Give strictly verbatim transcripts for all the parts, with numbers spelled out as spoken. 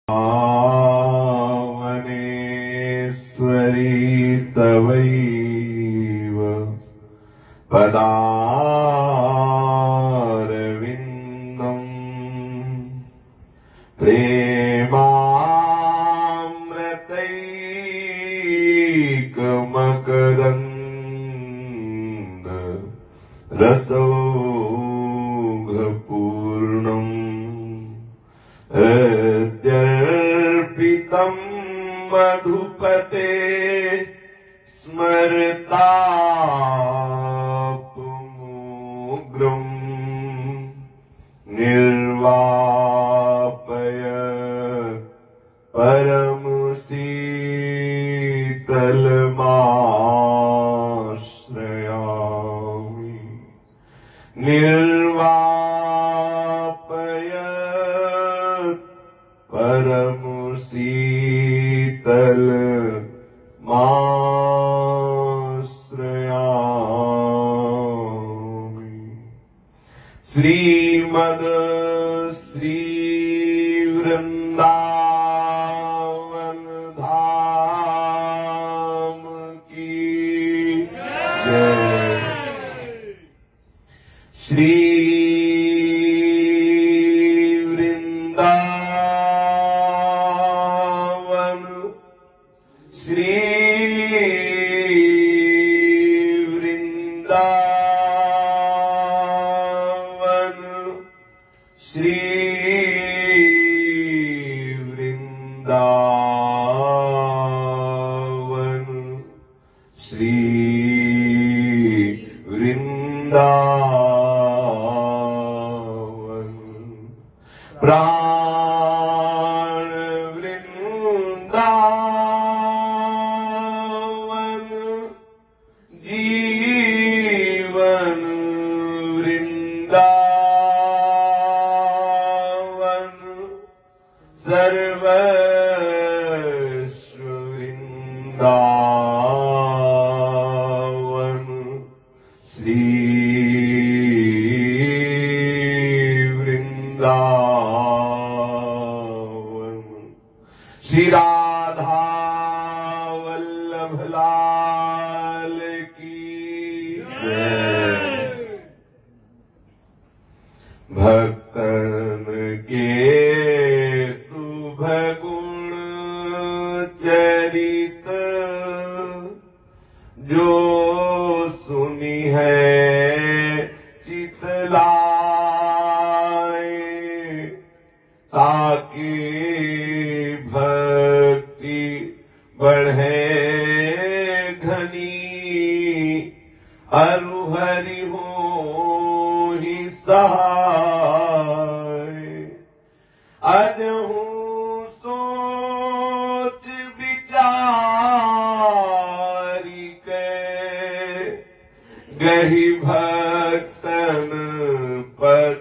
वनेश्वरी तवैव पदारविन्दम् प्रेमामृतैकमकरन्द रसौघपूर्णम् हृद्यर्पितम् मधुपते स्मरतापमोग्रम् निर्वापय परमशीतलमाश्रयामि निर्वापय परमशीतलमाश्रयामि। श्रीमद श्री वृंदावन धाम की जय। श्री वृंदावन श्री वृंदावन श्री वृंदावन श्री वृंदावन प्राण वृंदावन जीवन वृंदावन सर्वस्व वृंदावन श्री वृंदावन। श्री राधा वल्लभ लाल की जय। भक्तन के शुभ गुण चरित जो सुनी है चितलाए ताकि भक्ति बढ़े घनी अरु हरि हो ही सहाय। अजहू सोच विचारी के गही भक्तन पद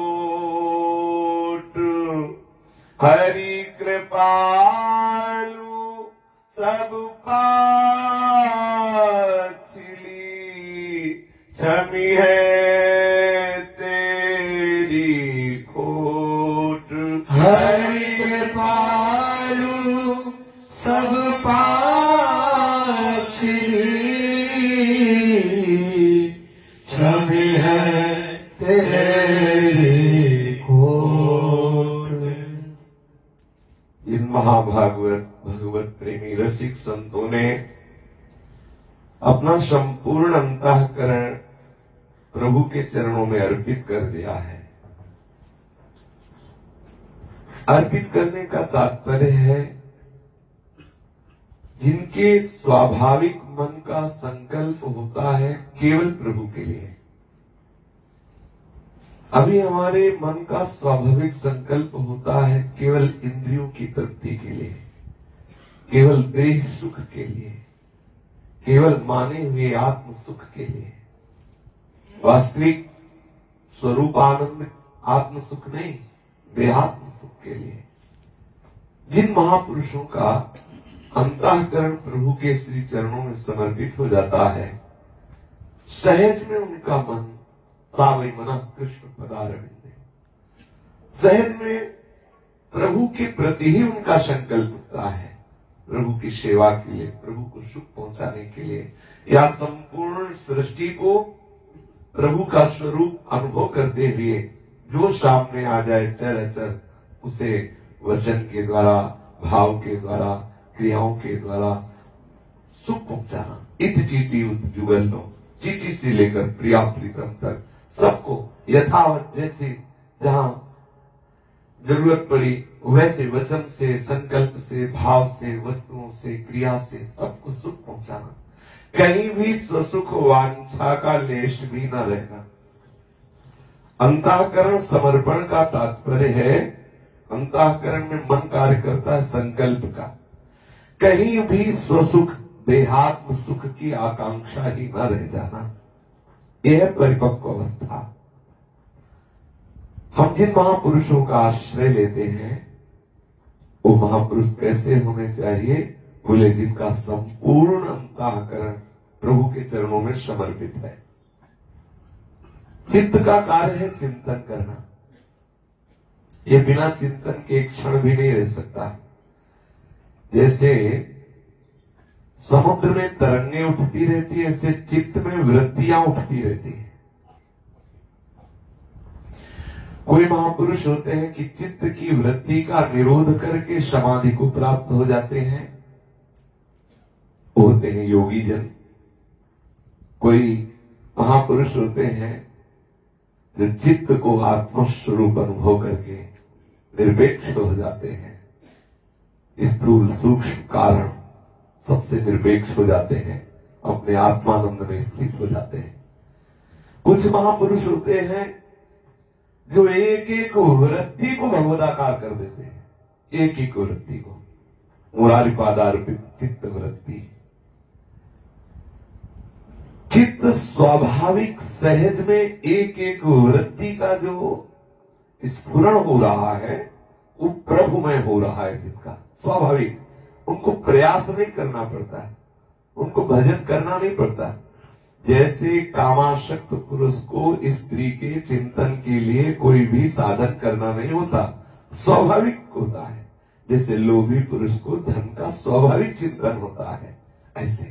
ओट हरि कृपालु सब पाछली छवि है तेरी खोट। हरि कृपालु सब पाछली छवि है तेरी खोट। इन महाभागवत भगवत प्रेमी रसिक संतों ने अपना संपूर्ण अंतःकरण प्रभु के चरणों में अर्पित कर दिया है। अर्पित करने का तात्पर्य है जिनके स्वाभाविक मन का संकल्प होता है केवल प्रभु के लिए। अभी हमारे मन का स्वाभाविक संकल्प होता है केवल इंद्रियों की तृप्ति के लिए, केवल देह सुख के लिए, केवल माने हुए आत्म सुख के लिए। वास्तविक स्वरूप आनंद आत्म सुख नहीं, देहात्म सुख के लिए। जिन महापुरुषों का अंतःकरण प्रभु के श्री चरणों में समर्पित हो जाता है, सहज में उनका मन सावई मना कृष्ण पदारविंदे, सहज में प्रभु के प्रति ही उनका संकल्प होता है, प्रभु की सेवा के लिए, प्रभु को सुख पहुंचाने के लिए, या संपूर्ण सृष्टि को प्रभु का स्वरूप अनुभव करते हुए जो सामने आ जाए चराचर उसे वचन के द्वारा, भाव के द्वारा, क्रियाओं के द्वारा सुख पहुंचाना। इत चीटी उत जुगल लो, चीटी से लेकर प्रिया प्रीतम तक सबको यथावत जैसे जहां जरूरत पड़ी वैसे वचन से, संकल्प से, भाव से, वस्तुओं से, क्रिया से सबको सुख पहुंचाना। कहीं भी स्वसुख वांछा का लेश भी न रहना। अंतःकरण समर्पण का तात्पर्य है, अंतःकरण में मन कार्य करता है संकल्प का। कहीं भी स्वसुख, देहात्म सुख की आकांक्षा ही न रह जाना, यह परिपक्व अवस्था। हम जिन महापुरुषों का आश्रय लेते हैं वो महापुरुष कैसे होने चाहिए? बोले जिनका संपूर्ण अंतःकरण प्रभु के चरणों में समर्पित है। चित्त का कार्य है चिंतन करना, ये बिना चिंतन के एक क्षण भी नहीं रह सकता। जैसे समुद्र में तरंगें उठती रहती है, ऐसे चित्त में वृत्तियां उठती रहती है। कोई महापुरुष होते हैं कि चित्त की वृत्ति का निरोध करके समाधि को प्राप्त हो जाते हैं, होते हैं योगी जन। कोई महापुरुष होते हैं जो चित्त को आत्मस्वरूप अनुभव करके निरपेक्ष हो जाते हैं, स्थूल सूक्ष्म कारण सबसे निरपेक्ष हो जाते हैं, अपने आत्मानंद में स्थित हो जाते हैं। कुछ महापुरुष होते हैं जो एक एक वृत्ति को भगवदाकार कर देते हैं, एक एक वृत्ति को मुरारिपादार्पित चित्त वृत्ति। चित्त स्वाभाविक सहज में एक एक वृत्ति का जो स्फुरण हो रहा है वो प्रभुमय हो रहा है, जिसका स्वाभाविक, उनको प्रयास नहीं करना पड़ता है, उनको भजन करना नहीं पड़ता। जैसे कामासक्त पुरुष को स्त्री के चिंतन के लिए कोई भी साधन करना नहीं होता, स्वाभाविक होता है। जैसे लोभी पुरुष को धन का स्वाभाविक चिंतन होता है, ऐसे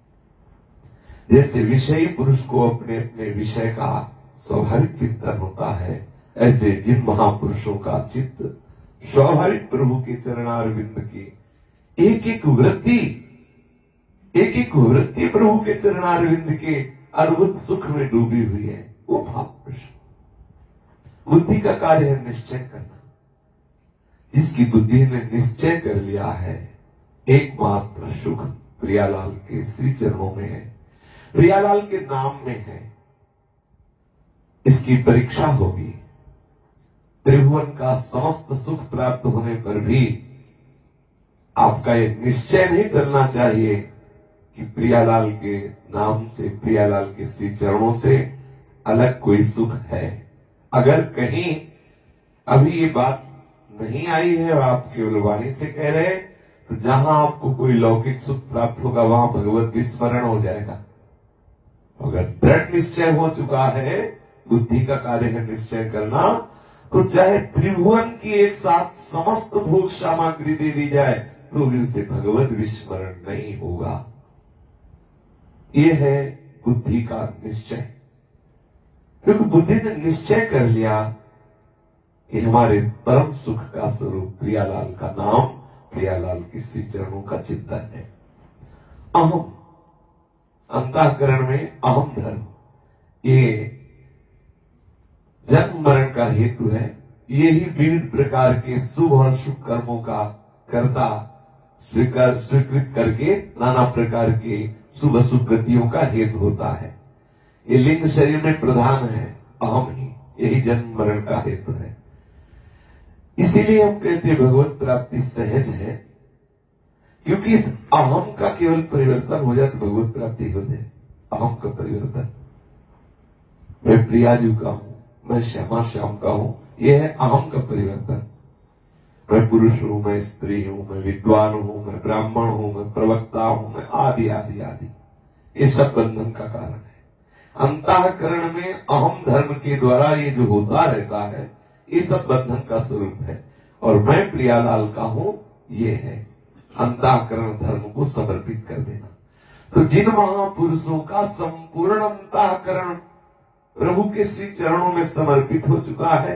जैसे विषयी पुरुष को अपने अपने विषय का स्वाभाविक चिंतन होता है, ऐसे जिन महापुरुषों का चित्त स्वाभाविक प्रभु के चरणारविंद की एक एक वृत्ति, एक एक वृत्ति प्रभु के चरणारविंद के अद्भुत सुख में डूबी हुई है, वो महापुरुष। बुद्धि का कार्य है निश्चय करना। जिसकी बुद्धि ने निश्चय कर लिया है एकमात्र सुख प्रियालाल के श्री चरणों में है, प्रियालाल के नाम में है, इसकी परीक्षा होगी। त्रिभुवन का समस्त सुख प्राप्त होने पर भी आपका ये निश्चय नहीं करना चाहिए कि प्रियालाल के नाम से, प्रियालाल के श्री चरणों से अलग कोई सुख है। अगर कहीं अभी ये बात नहीं आई है और आप केवल वाणी से कह रहे हैं, तो जहां आपको कोई लौकिक सुख प्राप्त होगा वहां भगवत विस्मरण हो जाएगा। अगर दृढ़ निश्चय हो चुका है, बुद्धि का कार्य है निश्चय करना, तो चाहे त्रिभुवन की एक साथ समस्त भोग सामग्री दे दी जाए तो भी उसे भगवत विस्मरण नहीं होगा। ये है बुद्धि का निश्चय। क्योंकि बुद्धि ने निश्चय कर लिया कि हमारे परम सुख का स्वरूप प्रियालाल का नाम, प्रियालाल के श्री चरणों का चिंतन है। अहम, अंतःकरण में अहम धर्म, ये जन्म मरण का हेतु है। यही विविध प्रकार के शुभ और शुभ कर्मों का कर्ता स्वीकार स्वीकृत करके नाना प्रकार के शुभ अशुभ गतियों का हेतु होता है। ये लिंग शरीर में प्रधान है अहम ही, यही जन्म मरण का हेतु है। इसीलिए हम कहते हैं भगवत प्राप्ति सहज है, क्योंकि इस अहम का केवल परिवर्तन हो जाए तो भगवत प्राप्ति हो जाए। अहम का परिवर्तन, मैं प्रियाजू का हूं, मैं श्यामा श्याम का हूं, यह है अहम का परिवर्तन। मैं पुरुष हूं, मैं स्त्री हूं, मैं विद्वान हूं, मैं ब्राह्मण हूं, मैं प्रवक्ता हूं, मैं आदि आदि आदि, ये सब बंधन का कारण है। अंतःकरण में अहम धर्म के द्वारा ये जो होता रहता है, ये सब बंधन का स्वरूप है। और मैं प्रियालाल का हूं, ये है अंतःकरण धर्म को समर्पित कर देना। तो जिन महापुरुषों का संपूर्ण अंतःकरण प्रभु के श्री चरणों में समर्पित हो चुका है,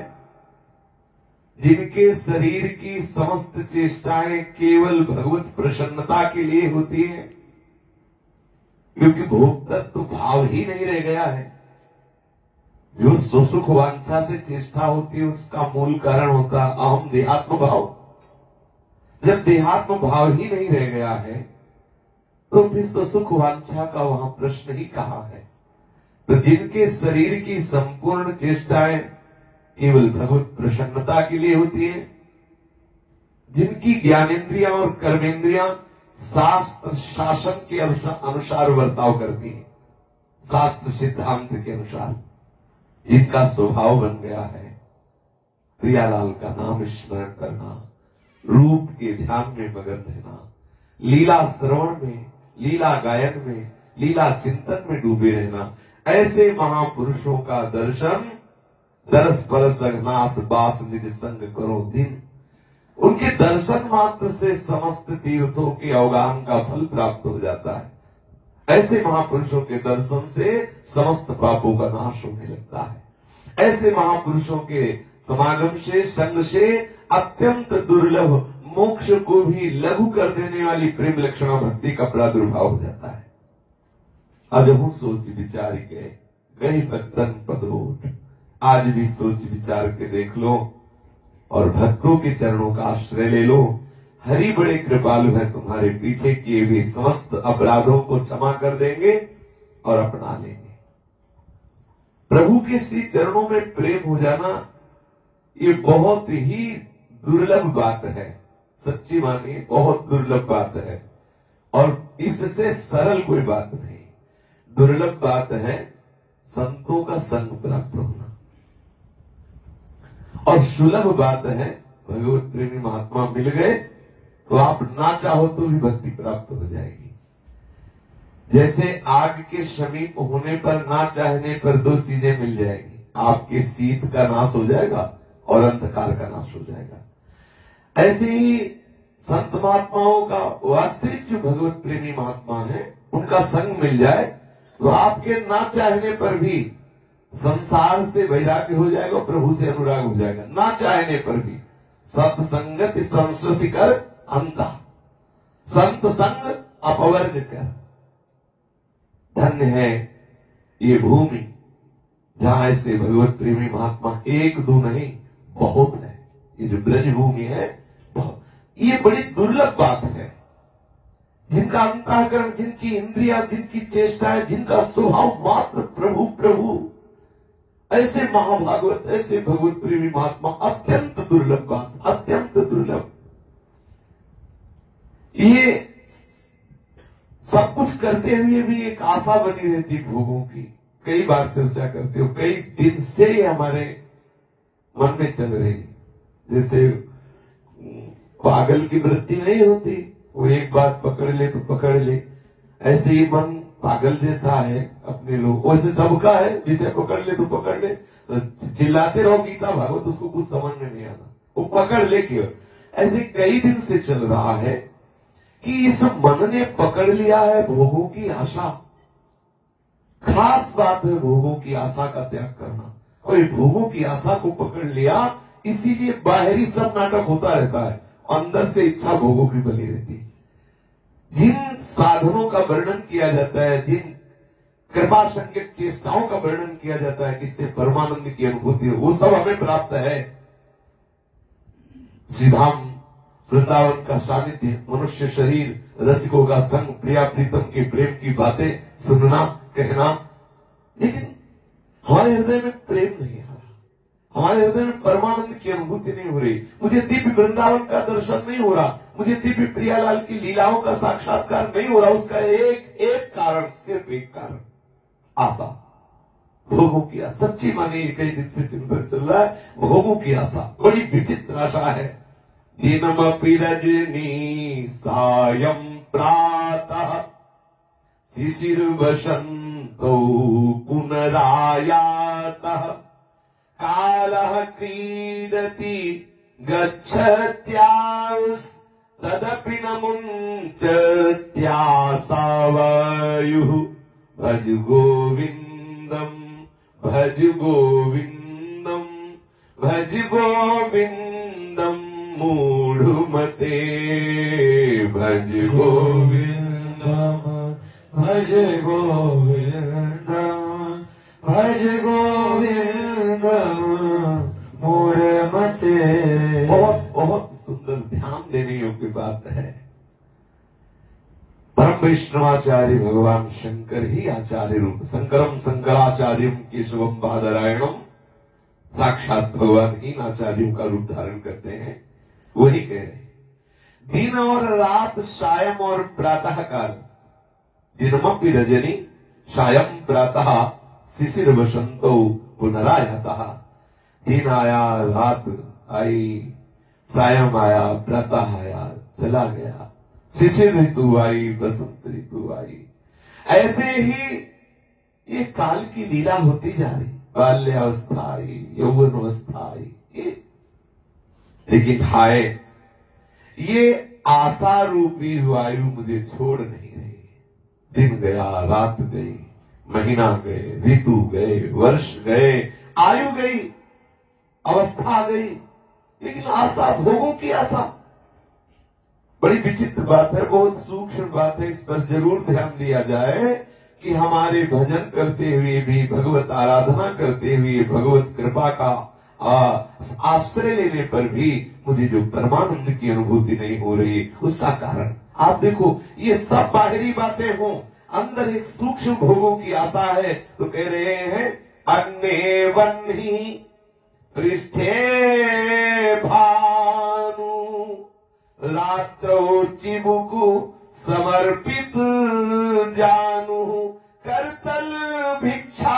जिनके शरीर की समस्त चेष्टाएं केवल भगवत प्रसन्नता के लिए होती हैं, क्योंकि भोग तत्व भाव ही नहीं रह गया है। जो सुसुख वांछा से चेष्टा होती है उसका मूल कारण होता अहम देहात्म भाव। जब देहात्म भाव ही नहीं रह गया है तो फिर तो सुख वांछा का वहां प्रश्न ही कहाँ है। तो जिनके शरीर की संपूर्ण चेष्टाएं केवल भगवत प्रसन्नता के लिए होती है, जिनकी ज्ञानेन्द्रियां और कर्मेंद्रियां शास्त्र शासन के अनुसार बर्ताव करती है, शास्त्र सिद्धांत के अनुसार, जिनका स्वभाव बन गया है प्रियालाल का नाम स्मरण करना, रूप के ध्यान में मगन रहना, लीला श्रवण में, लीला गायन में, लीला चिंतन में डूबे रहना, ऐसे महापुरुषों का दर्शन दरस परस अघनाथ बास निज संग करो दिन। उनके दर्शन मात्र से समस्त तीर्थों के अवगान का फल प्राप्त हो जाता है। ऐसे महापुरुषों के दर्शन से समस्त पापों का नाश होने लगता है। ऐसे महापुरुषों के समागम से, संग से अत्यंत दुर्लभ मोक्ष को भी लघु कर देने वाली प्रेम लक्षणा भक्ति का प्रादुर्भाव हो जाता है। अजहू सोच विचार के गई भक्तन पदोट, आज भी सोच विचार के देख लो और भक्तों के चरणों का आश्रय ले लो। हरि बड़े कृपालु है, तुम्हारे पीछे किए हुए समस्त अपराधों को क्षमा कर देंगे और अपना लेंगे। प्रभु के श्री चरणों में प्रेम हो जाना ये बहुत ही दुर्लभ बात है, सच्ची मानिए बहुत दुर्लभ बात है। और इससे सरल कोई बात नहीं, दुर्लभ बात है संतों का संग प्राप्त होना। और सुलभ बात है भगवत प्रेमी महात्मा मिल गए तो आप ना चाहो तो भी भक्ति प्राप्त हो जाएगी। जैसे आग के समीप होने पर ना चाहने पर दो चीजें मिल जाएगी, आपके शीत का नाश हो जाएगा और अंधकार का नाश हो जाएगा। ऐसे ही संत महात्माओं का वास्तविक जो भगवत प्रेमी महात्मा है उनका संग मिल जाए तो आपके ना चाहने पर भी संसार से वैराग्य हो जाएगा, प्रभु से अनुराग हो जाएगा। ना चाहने पर भी सत्संगत संस्कृति कर अंता, संत संग अपवर्ग कर। धन्य है ये भूमि जहाँ ऐसे भगवत प्रेमी महात्मा एक दो नहीं बहुत है। ये जो ब्रज भूमि है बहुत, ये बड़ी दुर्लभ बात है। जिनका अंतःकरण, जिनकी इंद्रिया, जिनकी चेष्टाएं, जिनका स्वभाव मात्र प्रभु प्रभु, ऐसे महाभागवत, ऐसे भगवत प्रेमी महात्मा अत्यंत दुर्लभ बात, अत्यंत दुर्लभ। ये सब कुछ करते हुए भी एक आशा बनी रहती भोगों की। कई बार चर्चा करते हो, कई दिन से ये हमारे मन में चल रही। जैसे पागल की वृत्ति नहीं होती, वो एक बात पकड़ ले तो पकड़ ले, ऐसे ही मन पागल जैसा है अपने लोग, वैसे सबका है, जिसे पकड़ ले तो पकड़ ले। तो चिल्लाते रहो गीता भागवत, उसको कुछ समझ में नहीं आता, वो पकड़ ले क्यों। ऐसे कई दिन से चल रहा है कि इस मन ने पकड़ लिया है भोगों की आशा। खास बात है भोगों की आशा का त्याग करना, और ये भोगों की आशा को पकड़ लिया, इसीलिए बाहरी सब नाटक होता रहता है, अंदर से इच्छा भोगों की बनी रहती है। जिन साधनों का वर्णन किया जाता है, जिन कृपा संकेत चेष्टाओं का वर्णन किया जाता है जिससे परमानंद की अनुभूति हो, वो सब हमें प्राप्त है। श्रीधाम वृंदावन का सानिध्य, मनुष्य शरीर, रसिकों का संग, प्रिया प्रीतम के प्रेम की बातें सुनना, कहना, लेकिन हमारे हृदय में प्रेम नहीं आ रहा, हमारे हृदय में परमानंद की अनुभूति नहीं हो रही। मुझे दिव्य वृंदावन का दर्शन नहीं हो रहा, मुझे दिव्य प्रियालाल की लीलाओं का साक्षात्कार नहीं हो रहा। उसका एक एक कारण, सिर्फ एक कारण, आशा, भोगों की आशा। सच्ची मानिए कई दिन से चिंतन चल रहा है, भोगों की आशा बड़ी विचित्र आशा है। दिनमपि रजनी सायं प्रातः शिशिरवसन्तौ पुनरायातः कालः क्रीडति गच्छत्यास् तदपि न मुञ्चत्यासावायुः भज गोविन्दम् भज गोविन्दम् भज गोविन्दम् मूढ़मते भज गोविन्दम् भज गोविन्दम् भज गोविन्दम् मूढ़मते। बहुत बहुत सुंदर ध्यान देने योग्य बात है। परम वैष्णवाचार्य भगवान शंकर ही आचार्य रूप, शंकरम शंकराचार्यम केशवम बादरायणम, साक्षात भगवान ही आचार्यों का रूप धारण करते हैं। वही कह रहे दिन और रात, सायं और प्रातः काल, दिनमपि रजनी सायं प्रातः शिशिर वसंतो पुनरायतः। दिन आया, रात आई, सायं आया, प्रातः आया, चला गया, शिशिर ऋतु आई, बसंत ऋतु आई। ऐसे ही ये काल की लीला होती जा रही। बाल्यावस्था आई, यौवन अवस्था आई, लेकिन हाय ये आशा रूपी वायु मुझे छोड़ नहीं रही। दिन गया, रात गई, महीना गए, ऋतु गए, वर्ष गए, आयु गई, अवस्था गई, लेकिन आशा, भोगों की आशा। बड़ी विचित्र बात है, बहुत सूक्ष्म बात है। इस पर जरूर ध्यान दिया जाए कि हमारे भजन करते हुए भी, भगवत आराधना करते हुए, भगवत कृपा का आश्रय लेने पर भी मुझे जो परमानंद की अनुभूति नहीं हो रही, उसका कारण आप देखो। ये सब बाहरी बातें हों, अंदर एक सूक्ष्म भोगों की आशा है। तो कह रहे हैं अन्ने वन्ही पृष्ठे भानु रात्रौ चिबुकु समर्पित जानू करतल भिक्षा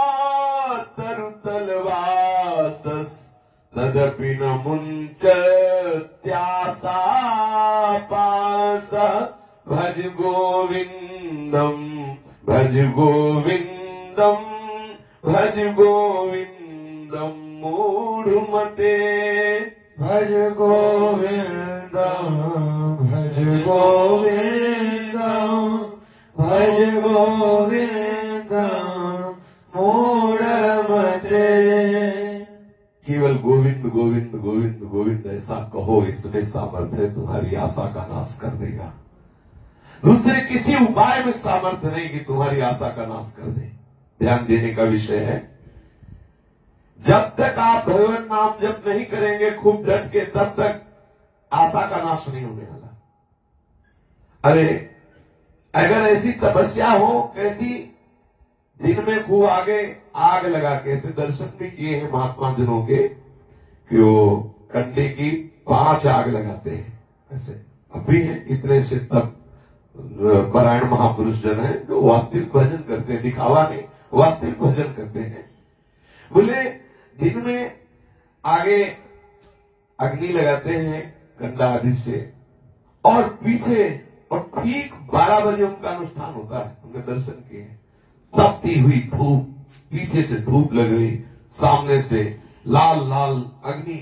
तरुतल वास तदपि न मुञ्चत्यासा पास भज गोविन्दम् भज गोविन्दम् भज गोविन्दम् मूढ़मते भज गोविन्दम् भज गोविन्दम् भज गोविन्दम् मूढ़मते। केवल गोविंद गोविंद गोविंद गोविंद ऐसा कहो, इसमें सामर्थ्य तुम्हारी आशा का नाश कर देगा। दूसरे किसी उपाय में सामर्थ्य नहीं कि तुम्हारी आशा का नाश कर दे। ध्यान देने का विषय है, जब तक आप भगवान नाम जप नहीं करेंगे खूब डट के, तब तक आशा का नाश नहीं होने वाला। अरे अगर ऐसी तपस्या हो, कैसी दिन में खूब आगे आग लगा के, ऐसे दर्शन भी किए हैं महात्मा जनों के कि वो कंडे की पांच आग लगाते हैं। ऐसे अभी हैं इतने से तब परायण महापुरुष जन है जो वास्तविक भजन करते हैं, दिखावा नहीं, वास्तविक भजन करते हैं। बोले दिन में आगे अग्नि लगाते हैं कंडा आदि से, और पीछे, और ठीक बारह बजे उनका अनुष्ठान होता है। उनके दर्शन किए, तपती हुई धूप, पीछे से धूप लग रही, सामने से लाल लाल अग्नि।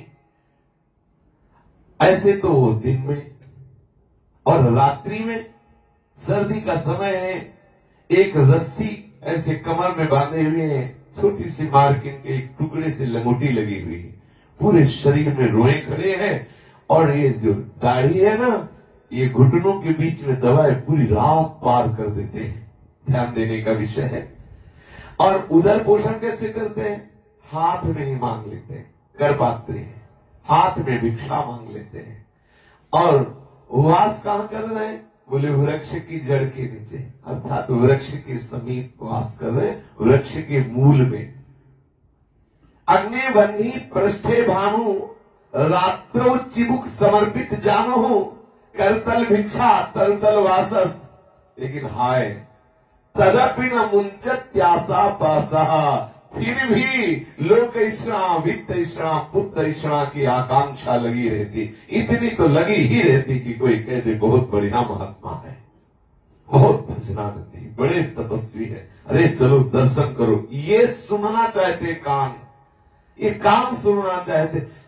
ऐसे तो दिन में, और रात्रि में सर्दी का समय है, एक रस्सी ऐसे कमर में बांधे हुए हैं, छोटी सी मार्किन के एक टुकड़े से लंगोटी लगी हुई है, पूरे शरीर में रोए खड़े हैं, और ये जो दाढ़ी है ना, ये घुटनों के बीच में दबाए पूरी रात पार कर देते हैं। ध्यान देने का विषय है। और उदर पोषण कैसे करते हैं? हाथ में ही मांग लेते हैं, कर पाते हैं, हाथ में भिक्षा मांग लेते हैं। और वास कहाँ कर रहे हैं? बोले वृक्ष की जड़ के नीचे, अर्थात वृक्ष के समीप वास कर रहे हैं, वृक्ष के मूल में। अग्नि बंधी पृष्ठे भानु रात्रो चिबुक समर्पित जानो करतल भिक्षा तरतल वासस। लेकिन हाय तदपि न मुंचत्यासा पासा, फिर भी लोक ईष्णा, वित्त ईष्णा, पुत्र ईष्णा की आकांक्षा लगी रहती। इतनी तो लगी ही रहती कि कोई कह दे बहुत बढ़िया महात्मा है, बहुत भजनानंदी, बड़े तपस्वी है, अरे चलो दर्शन करो। ये सुनना चाहते कान, ये कान सुनना चाहते।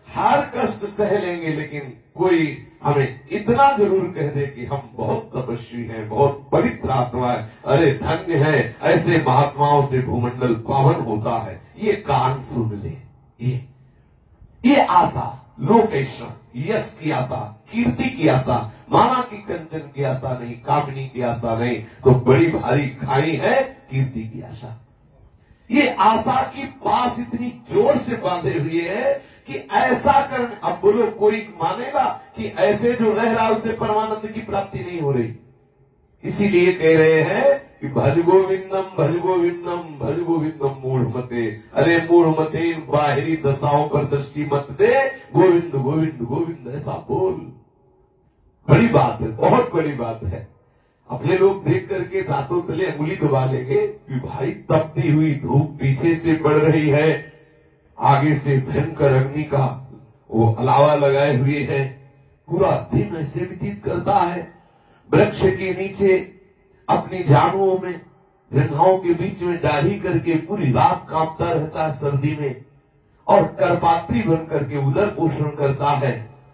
हर कष्ट सह लेंगे, लेकिन कोई हमें इतना जरूर कह दे कि हम बहुत तपस्वी हैं, बहुत पवित्र आत्मा है, अरे धन्य है, ऐसे महात्माओं से भूमंडल पावन होता है, ये कान सुन ले। ये ये आशा, लोकेशन, यश की आशा, कीर्ति की आशा, माना की कंचन की आशा नहीं, कामनी की आशा नहीं, तो बड़ी भारी खाई है कीर्ति की आशा। ये आशा की पास इतनी जोर से बांधे हुए है कि ऐसा कर, अब बोलो कोई मानेगा कि ऐसे जो रह रहा उसे परमानंद की प्राप्ति नहीं हो रही। इसीलिए कह रहे हैं कि भज गोविंदम भज गोविंदम भज गोविंदम मूढ़मते, अरे मूढ़मते इन बाहरी दशाओं पर दृष्टि मत दे, गोविंद गोविंद गोविंद ऐसा बोल। बड़ी बात है, बहुत बड़ी बात है। अपने लोग देख करके दांतों तले अंगुली दबा लेंगे कि भाई तपती हुई धूप पीछे से पड़ रही है, आगे से भयंकर अग्नि का वो अलावा लगाए हुए है, पूरा दिन ऐसे व्यतीत करता है, वृक्ष के नीचे अपनी जानुओं में जंघाओं के बीच में दाढ़ी करके पूरी रात कांपता रहता है सर्दी में, और करपात्री बन करके उदर पोषण करता है,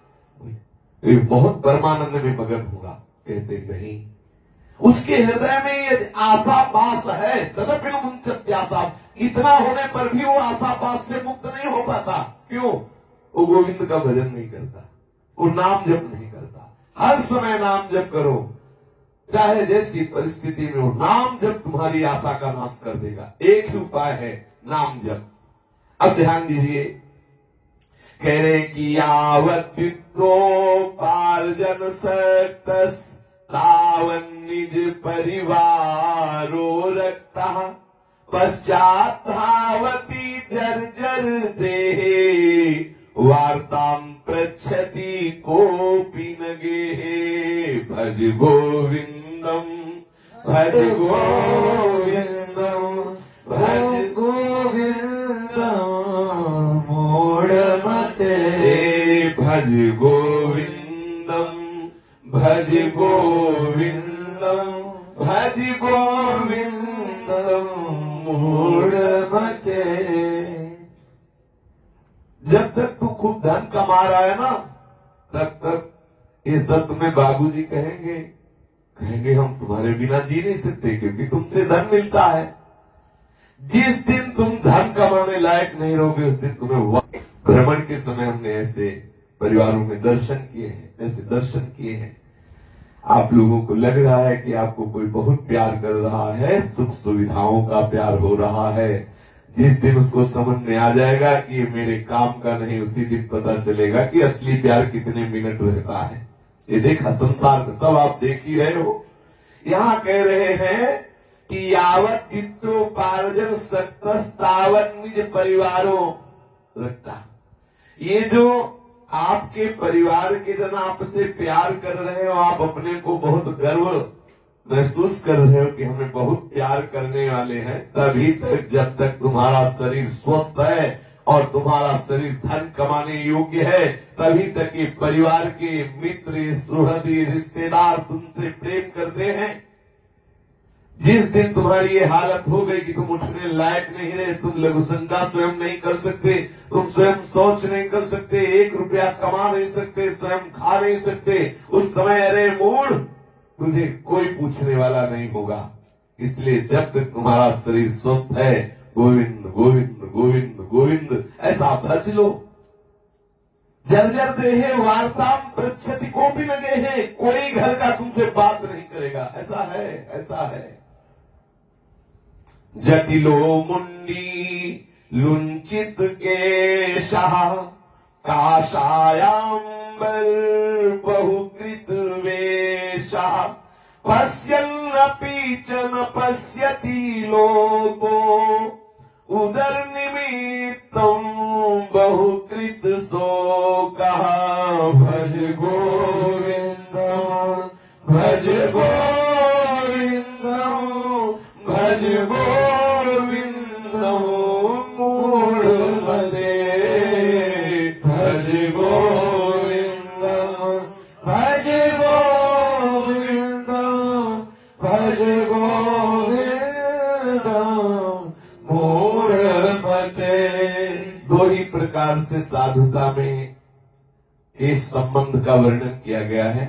ये बहुत परमानंद में मगन होगा। कहते नहीं, उसके हृदय में ये आशा पास है, तदपि मुंचत्याशा, इतना होने पर भी वो आशा पास से मुक्त नहीं हो पाता। क्यों? वो गोविंद का भजन नहीं करता, वो नाम जप नहीं करता। हर समय नाम जप करो, चाहे जैसी परिस्थिति में हो, नाम जप तुम्हारी आशा का नाश कर देगा। एक ही उपाय है, नाम जप। अब ध्यान दीजिए, कह रहे कि यावत वित्तोपार्जन सक्तस् तावन निज परिवारो रक्ता, पश्चात धावती जर्जर देहे, वार्ताम पृच्छति कोपि न गेहे। भज गोविंदम भज गोविंदम भज गोविंदम मूढ़मते, भज गोविंदम भज गोविंदम भज गोविंदम मूढ़मते। जब तक तू खूब धन कमा रहा है ना, तब तक ये सब तुम्हें बाबूजी कहेंगे, कहेंगे हम तुम्हारे बिना जी नहीं सकते क्योंकि तुमसे धन मिलता है। जिस दिन तुम धन कमाने लायक नहीं रहोगे, उस दिन तुम्हें भ्रमण के समय हमने ऐसे परिवारों में दर्शन किए हैं, ऐसे दर्शन किए हैं। आप लोगों को लग रहा है कि आपको कोई बहुत प्यार कर रहा है, सुख सुविधाओं का प्यार हो रहा है। जिस दिन उसको समझ में आ जाएगा कि ये मेरे काम का नहीं, उसी दिन पता चलेगा कि असली प्यार कितने मिनट रहता है। ये देखा संसार में सब आप देख ही रहे हो। यहाँ कह रहे हैं कि यावत वित्तोपार्जन सक्तस् तावत निज परिवारों रखता। ये जो आपके परिवार के जन आपसे प्यार कर रहे हो, आप अपने को बहुत गर्व महसूस कर रहे हो कि हमें बहुत प्यार करने वाले हैं, तभी तक जब तक तुम्हारा शरीर स्वस्थ है और तुम्हारा शरीर धन कमाने योग्य है, तभी तक ये परिवार के मित्र सुहृदी रिश्तेदार तुमसे प्रेम करते हैं। जिस दिन तुम्हारी ये हालत हो गई कि तुम उठने लायक नहीं रहे, तुम लघु संज्ञा स्वयं नहीं कर सकते, तुम स्वयं शौच नहीं कर सकते, एक रुपया कमा नहीं सकते, स्वयं खा नहीं सकते, उस समय अरे मूढ़, तुझे कोई पूछने वाला नहीं होगा। इसलिए जब तक तुम्हारा शरीर स्वस्थ है, गोविंद गोविंद गोविंद गोविंद ऐसा भज लो। जर्जर देहे वार्ताम पृच्छति कोपि न गेहे, कोई घर का तुमसे बात नहीं करेगा। ऐसा है, ऐसा है। जटिलो मुंडी लुंचित केशः, काषायाम्बर बहुकृत वेशः, पश्यन्नपि च न पश्यति लोको, उदर निमित्तं बहुकृत शोकः। भज गोविंदम भज गोविंदम भज गोविंदम मूढ़मते, भज गोविंदम भज गोविंदम भज गोविंदम मूढ़मते। दो ही प्रकार से साधुता में के संबंध का वर्णन किया गया है।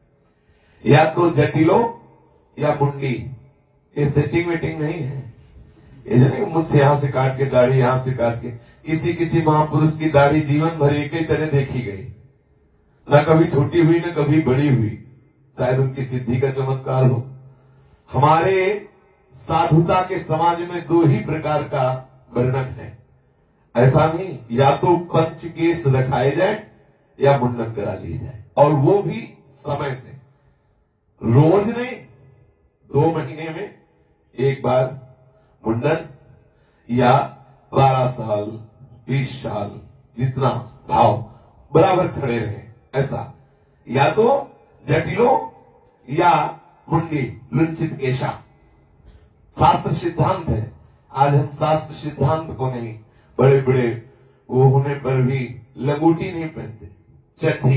या तो जटिलो या मुंडी, ये सेटिंग वेटिंग नहीं है। ये नहीं मुझसे यहाँ से काट के दाढ़ी यहाँ से काट के, किसी किसी महापुरुष की दाढ़ी जीवन भर एक ही तरह देखी गई, न कभी छोटी हुई न कभी बड़ी हुई, शायद उनकी सिद्धि का चमत्कार हो। हमारे साधुता के समाज में दो ही प्रकार का वर्णन है, ऐसा नहीं, या तो पंच केस रखाए जाए या मुंडन करा ली जाए, और वो भी समय से, रोज नहीं, दो महीने में एक बार मुंडन, या बारह साल बीस साल जितना भाव बराबर खड़े रहे ऐसा। या तो जटिलो या मुंडी, लुंचित केशा शास्त्र सिद्धांत है। आज हम शास्त्र सिद्धांत को नहीं, बड़े बड़े वो होने पर भी लंगोटी नहीं पहनते, चड्ढी।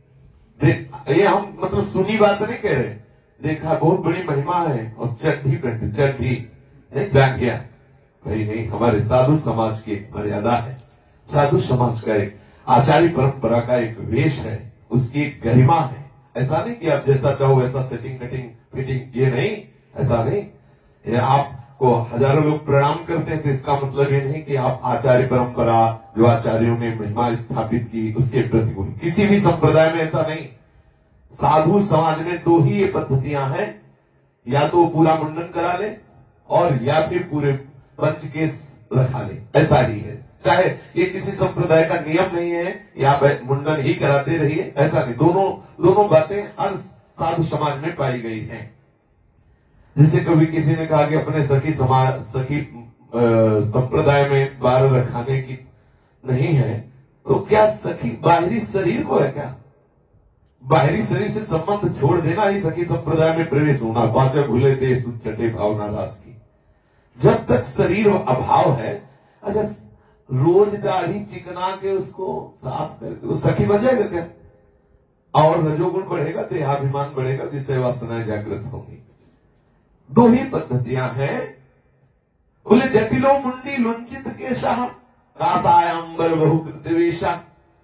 ये हम मतलब सुनी बात नहीं कह रहे, देखा बहुत बड़ी महिमा है और चड्ढी पहनते, चड्ढी नहीं जान गया भाई, नहीं, हमारे साधु समाज की मर्यादा है। साधु समाज का एक आचार्य परंपरा का एक वेश है, उसकी एक गरिमा है। ऐसा नहीं कि आप जैसा चाहो वैसा सेटिंग कटिंग फिटिंग, ये नहीं, ऐसा नहीं। ये आपको हजारों लोग प्रणाम करते हैं तो इसका मतलब ये नहीं कि आप आचार्य परंपरा जो आचार्यों ने महिमा स्थापित की उसके प्रतिकूल। किसी भी संप्रदाय में ऐसा नहीं। साधु समाज में दो ही ये पद्धतियां हैं, या तो पूरा मुंडन करा ले और या फिर पूरे पंच केस रखा ले, ऐसा ही है। चाहे ये किसी संप्रदाय का नियम नहीं है या मुंडन ही कराते रहिए, ऐसा नहीं। दोनों दोनों बातें हर साधु समाज में पाई गई हैं। जैसे कभी किसी ने कहा कि अपने सखी समाज सखी संप्रदाय में बाल रखाने की नहीं है, तो क्या सखी बाहरी शरीर को है क्या? बाहरी शरीर से संबंध छोड़ देना ही सखी संप्रदाय में प्रवेश होना। पांचों भूले थे छठे भावना रात की। जब तक शरीर अभाव है, अगर रोज दाढ़ी चिकना के उसको साफ करके वो सखी बन जाएगा क्या? और रजोगुण बढ़ेगा, देहाभिमान बढ़ेगा, जिससे वासनाएं जागृत होंगी। दो ही पद्धतियां हैं। बोले जटिलो मुंडी लुंचित केशा कासायांबर बहुकृत वेशा।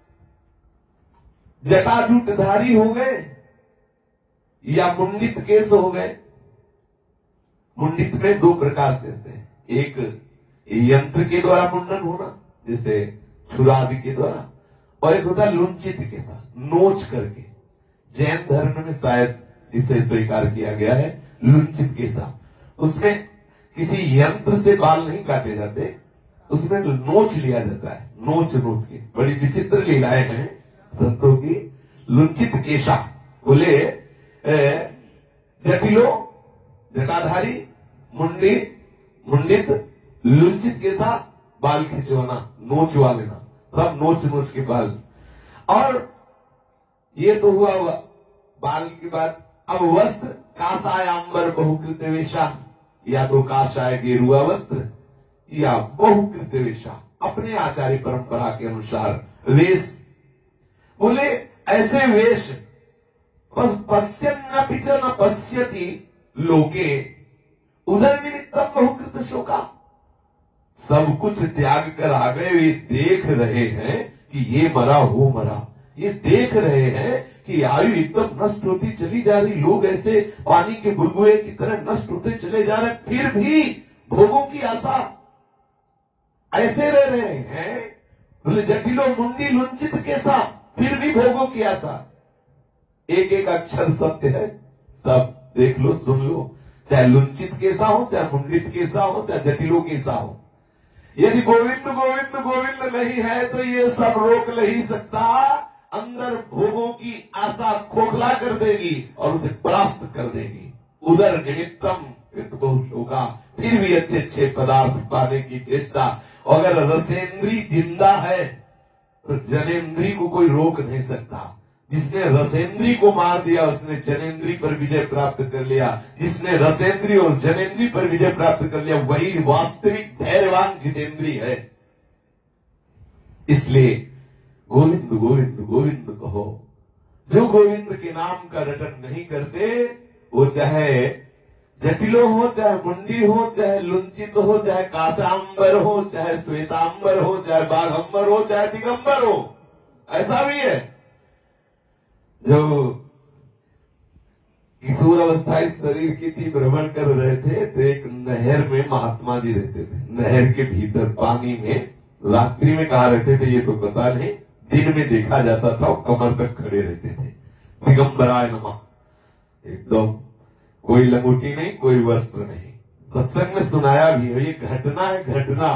जटाजूटधारी हो गए या मुंडित केस हो गए। मुंडित में दो प्रकार से हैं, एक यंत्र के द्वारा मुंडन होना जैसे छुरादि के द्वारा, और एक होता है लुंचित के साथ नोच करके। जैन धर्म में शायद इसे स्वीकार किया गया है लुंचित के साथ। उसमें किसी यंत्र से बाल नहीं काटे जाते, उसमें नोच लिया जाता है, नोच नोच के। बड़ी विचित्र लीलाएं हैं संतों की। लुंचित केशा बोले जटिलो जटाधारी, मुंडी मुंडित, लुंचित के साथ बाल खिंचवाना, नोचवा लेना, सब नोच नोच के बाल। और ये तो हुआ बाल की बात। अब वस्त्र कासायांबर बहुकृत वेशा, या तो काशाय गेरुआ वस्त्र या बहुकृत वेशा, अपने आचार्य परंपरा के अनुसार वेश। बोले ऐसे वेश पश्यन्न पिच न पश्यति लोके उदर निमित्तम बहुकृत शोका। सब कुछ त्याग कर आ गए, वे देख रहे हैं कि ये मरा वो मरा, ये देख रहे हैं कि आयु एकदम नष्ट होती चली जा रही, लोग ऐसे पानी के बुलबुले की तरह नष्ट होते चले जा रहे, फिर भी भोगों की आशा ऐसे रह रहे हैं। बोले जटिलो मुंडी लुंचित के साथ फिर भी भोगों की आशा। एक एक अक्षर सत्य है, सब देख लो सुन लो, चाहे लुंचित केसा हो, चाहे मुंडित केसा हो, चाहे जटिलो केसा हो। यदि गोविंद गोविंद गोविंद नहीं है तो ये सब रोक नहीं सकता। अंदर भोगों की आशा खोखला कर देगी और उसे प्राप्त कर देगी। उदर निमित्तम बहुत होगा, फिर भी अच्छे अच्छे पदार्थ पाने की चेष्टा। अगर रसेंद्री जिंदा है तो जनेन्द्री को कोई रोक नहीं सकता। जिसने रसेंद्री को मार दिया उसने जनेन्द्री पर विजय प्राप्त कर लिया। जिसने रसेंद्री और जनेन्द्री पर विजय प्राप्त कर लिया वही वास्तविक धैर्यवान जितेंद्री है। इसलिए गोविंद गोविंद गोविंद कहो। जो गोविंद के नाम का रटन नहीं करते वो चाहे जटिलो हो, चाहे मुंडी हो, चाहे लुंचित हो, चाहे काशांबर हो, चाहे श्वेतांबर हो, चाहे बाघंबर हो, चाहे दिगंबर हो, ऐसा भी है। जो किशोर अवस्था इस शरीर की थी, भ्रमण कर रहे थे तो एक नहर में महात्मा जी रहते थे। नहर के भीतर पानी में रात्रि में कहा रहते थे ये तो पता नहीं, दिन में देखा जाता था और कमर तक खड़े रहते थे। दिगंबराय नमः, एकदम कोई लंगोटी नहीं, कोई वस्त्र नहीं। सत्संग में सुनाया भी है, ये घटना है घटना।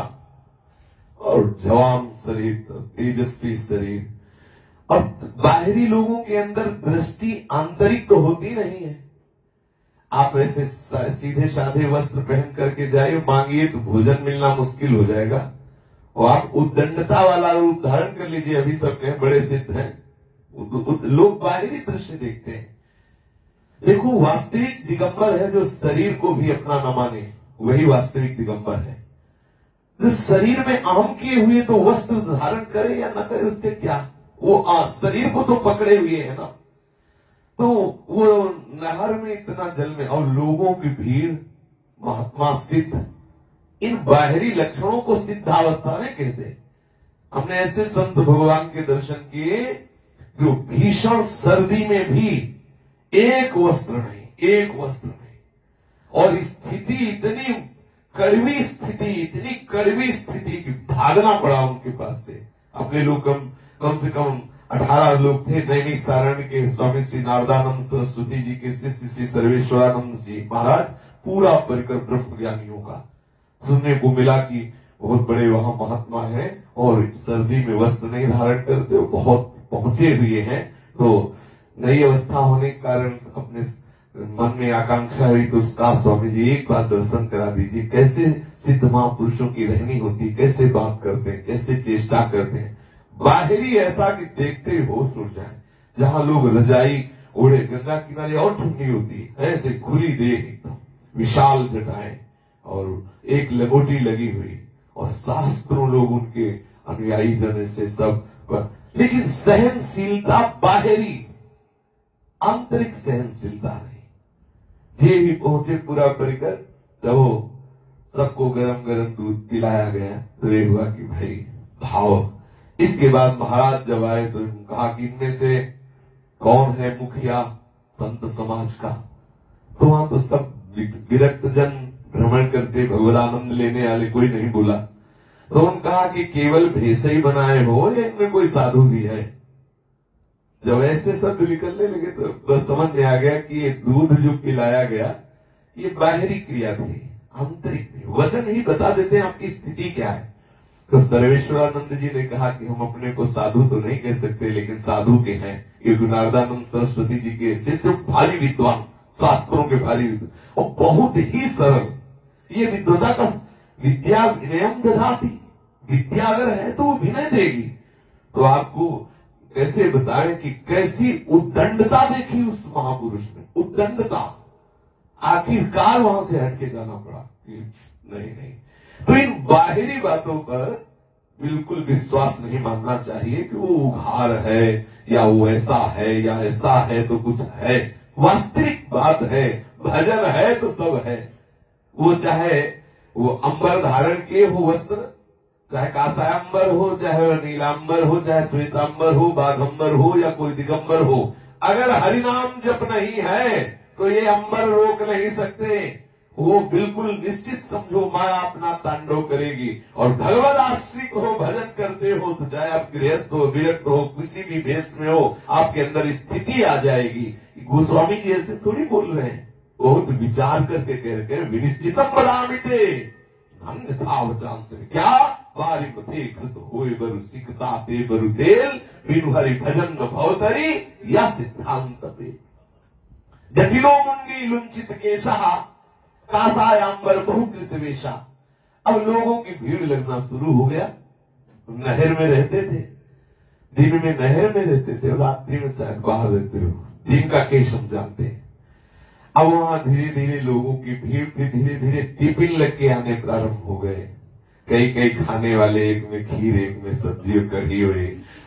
और जवान शरीर, तेजस्वी शरीर। अब बाहरी लोगों के अंदर दृष्टि आंतरिक तो होती नहीं है। आप ऐसे सीधे साधे वस्त्र पहन करके जाइए, मांगिए तो भोजन मिलना मुश्किल हो जाएगा। और आप उद्दंडता वाला रूप धारण कर लीजिए, अभी सब कहें बड़े सिद्ध हैं, लोग बाहरी दृश्य देखते हैं। देखो, वास्तविक दिगंबर है जो शरीर को भी अपना न माने, वही वास्तविक दिगंबर है। जो शरीर में अहम किए हुए तो वस्त्र धारण करे या न करे उससे क्या, वो आ, शरीर को तो पकड़े हुए है ना। तो वो नहर में इतना जल में और लोगों की भीड़, महात्मा सिद्ध, इन बाहरी लक्षणों को सिद्धावस्था में कहते हैं। हमने ऐसे संत भगवान के दर्शन किए जो भीषण सर्दी में भी एक वस्त्र नहीं, एक वस्त्र नहीं, और स्थिति इतनी कड़वी स्थिति, इतनी कड़वी स्थिति की भागना पड़ा उनके पास से। अपने लोग कम कम से कम अठारह लोग थे। नैमिष सारण के स्वामी श्री नारदानंद सरस्वती जी के शिष्य श्री सर्वेश्वरानंद जी महाराज, पूरा परिकर ब्रह्म ज्ञानियों का सुनने को मिला कि बहुत बड़े वहाँ महात्मा हैं और सर्दी में वस्त्र नहीं धारण करते, बहुत पहुंचे हुए हैं। तो नई अवस्था होने के कारण अपने मन में आकांक्षा हुई तो उसका स्वामी जी एक बार दर्शन करा दीजिए, कैसे सिद्ध महापुरुषों की रहनी होती, कैसे बात करते हैं, कैसे चेष्टा करते हैं। बाहरी ऐसा कि देखते ही होश उड़ जाए। जहाँ लोग रजाई ओढ़े गंगा किनारे और ठंडी होती है, ऐसे खुली देह एकदम विशाल जटाएं और एक लंगोटी लगी हुई, और शास्त्रों लोग उनके अनुयायी जन से सब, लेकिन सहनशीलता बाहरी, आंतरिक सहनशीलता नहीं। ये भी पहुंचे पूरा परिकर, जब सबको गरम गरम दूध पिलाया गया तो ये हुआ कि भाई भाव। इसके बाद महाराज जब आए तो कहा कि इनमें से कौन है मुखिया संत समाज का। तो वहां तो सब विरक्त जन भ्रमण करते, भगवदानंद लेने वाले, कोई नहीं बोला। तो उन्होंने कहा कि केवल भेष ही बनाए हो या इनमें कोई साधु भी है। जब ऐसे शब्द निकलने लगे तो बस समझ में आ गया कि ये दूध जो पिलाया गया ये बाहरी क्रिया थी, आंतरिक नहीं। वचन ही बता देते हैं आपकी स्थिति क्या है। तो सर्वेश्वरानंद जी ने कहा कि हम अपने को साधु तो नहीं कह सकते, लेकिन साधु के हैं। ये नारदानंद सरस्वती जी के शिष्य, भारी विद्वान, शास्त्रों के भारी विद्वान, और बहुत ही सरल। ये विद्वता का विद्या विनयम दधाति, विद्या अगर है तो वो विनय देगी। तो आपको कैसे बताएं कि कैसी उद्दंडता देखी उस महापुरुष ने, उद्दंडता। आखिरकार वहां से हटके जाना पड़ा, नहीं नहीं। तो इन बाहरी बातों पर बिल्कुल विश्वास नहीं मानना चाहिए कि वो उघार है या वो ऐसा है या ऐसा है तो कुछ है। वास्तविक बात है, भजन है तो सब है। वो चाहे वो अंबर धारण किए हो वस्त्र, चाहे कासायंबर हो, चाहे नीलांबर हो, चाहे श्वेतांबर हो, बाघंबर हो या कोई दिगंबर हो, अगर हरिनाम जप नहीं है तो ये अंबर रोक नहीं सकते। वो बिल्कुल निश्चित समझो माया अपना तांडव करेगी। और भगवत आश्रित हो, भजन करते हो तो चाहे आप गृहस्थ हो, विरक्त हो, किसी भी भेष में हो, आपके अंदर स्थिति आ जाएगी। गोस्वामी जी ऐसे थोड़ी बोल रहे हैं, बहुत विचार करके कह रहे हैं, विनिश्चितम बदामिते क्या बारी पथे कृत होए बरु सिकता ते बरु तेल बिनु हरि भजन न भवतरी या सिद्धांत पे जटिलो मुंडी लुंचित केशा कासायांबर बहुकृत वेशा। अब लोगों की भीड़ लगना शुरू हो गया। नहर में रहते थे, दिन में नहर में रहते थे, रात्रि में शायद बाहर रहते हो, दिन का केस हम जानते हैं। अब वहां धीरे धीरे लोगों की भीड़ थी, धीरे धीरे टिफिन लग के आने प्रारंभ हो गए। कई कई खाने वाले, एक में खीर, एक में सब्जी कढ़ी हुई,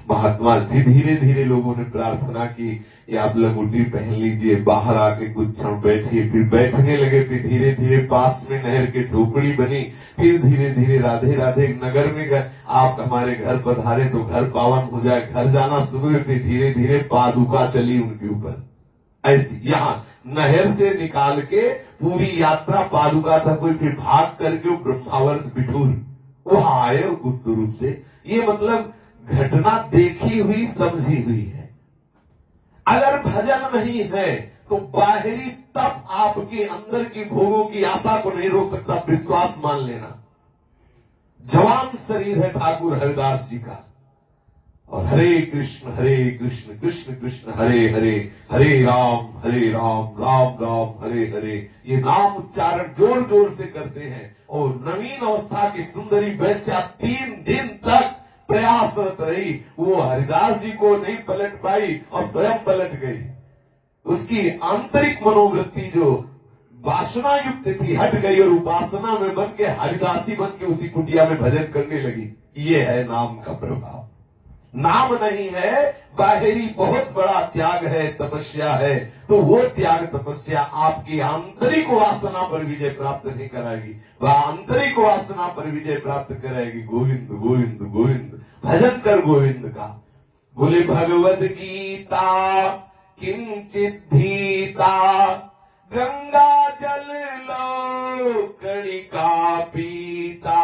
महात्मा जी धीरे धीरे लोगों ने प्रार्थना की कि आप लंगोटी पहन लीजिए, बाहर आके कुछ क्षण बैठिए। फिर बैठने लगे, फिर धीरे धीरे पास में नहर की झोपड़ी बनी, फिर धीरे धीरे राधे राधे नगर में गए। आप हमारे घर पधारे तो घर पावन हो जाए, घर जाना शुरू हुए, फिर धीरे धीरे पादुका चली उनके ऊपर। ऐसी यहाँ नहर से निकाल के पूरी यात्रा पादुका था, कोई फिर भाग करके वो ब्रह्मावर्त बिठूर वहां आए गुप्त रूप से। ये मतलब घटना देखी हुई समझी हुई है। अगर भजन नहीं है तो बाहरी तप आपके अंदर की भोगों की आशा को नहीं रोक सकता, विश्वास मान लेना। जवान शरीर है ठाकुर हरिदास जी का, और हरे कृष्ण हरे कृष्ण कृष्ण कृष्ण हरे हरे, हरे राम हरे राम राम राम हरे हरे, ये नाम उच्चारण जोर जोर से करते हैं। और नवीन अवस्था की सुंदरी वैश्या तीन दिन तक प्रयासरत रही, वो हरिदास जी को नहीं पलट पाई और स्वयं पलट गई। उसकी आंतरिक मनोवृत्ति जो वासना युक्त थी हट गई और उपासना में बन के हरिदासी बन के उसी कुटिया में भजन करने लगी। ये है नाम का प्रभाव। नाम नहीं है, बाहरी बहुत बड़ा त्याग है, तपस्या है, तो वो त्याग तपस्या आपकी आंतरिक वासना पर विजय प्राप्त नहीं कराएगी, वह आंतरिक वासना पर विजय प्राप्त कराएगी। गोविंद गोविंद गोविंद, भजन कर गोविंद का। बोले भगवद गीता किंचित भीता, गंगा जल लो कणिका पीता,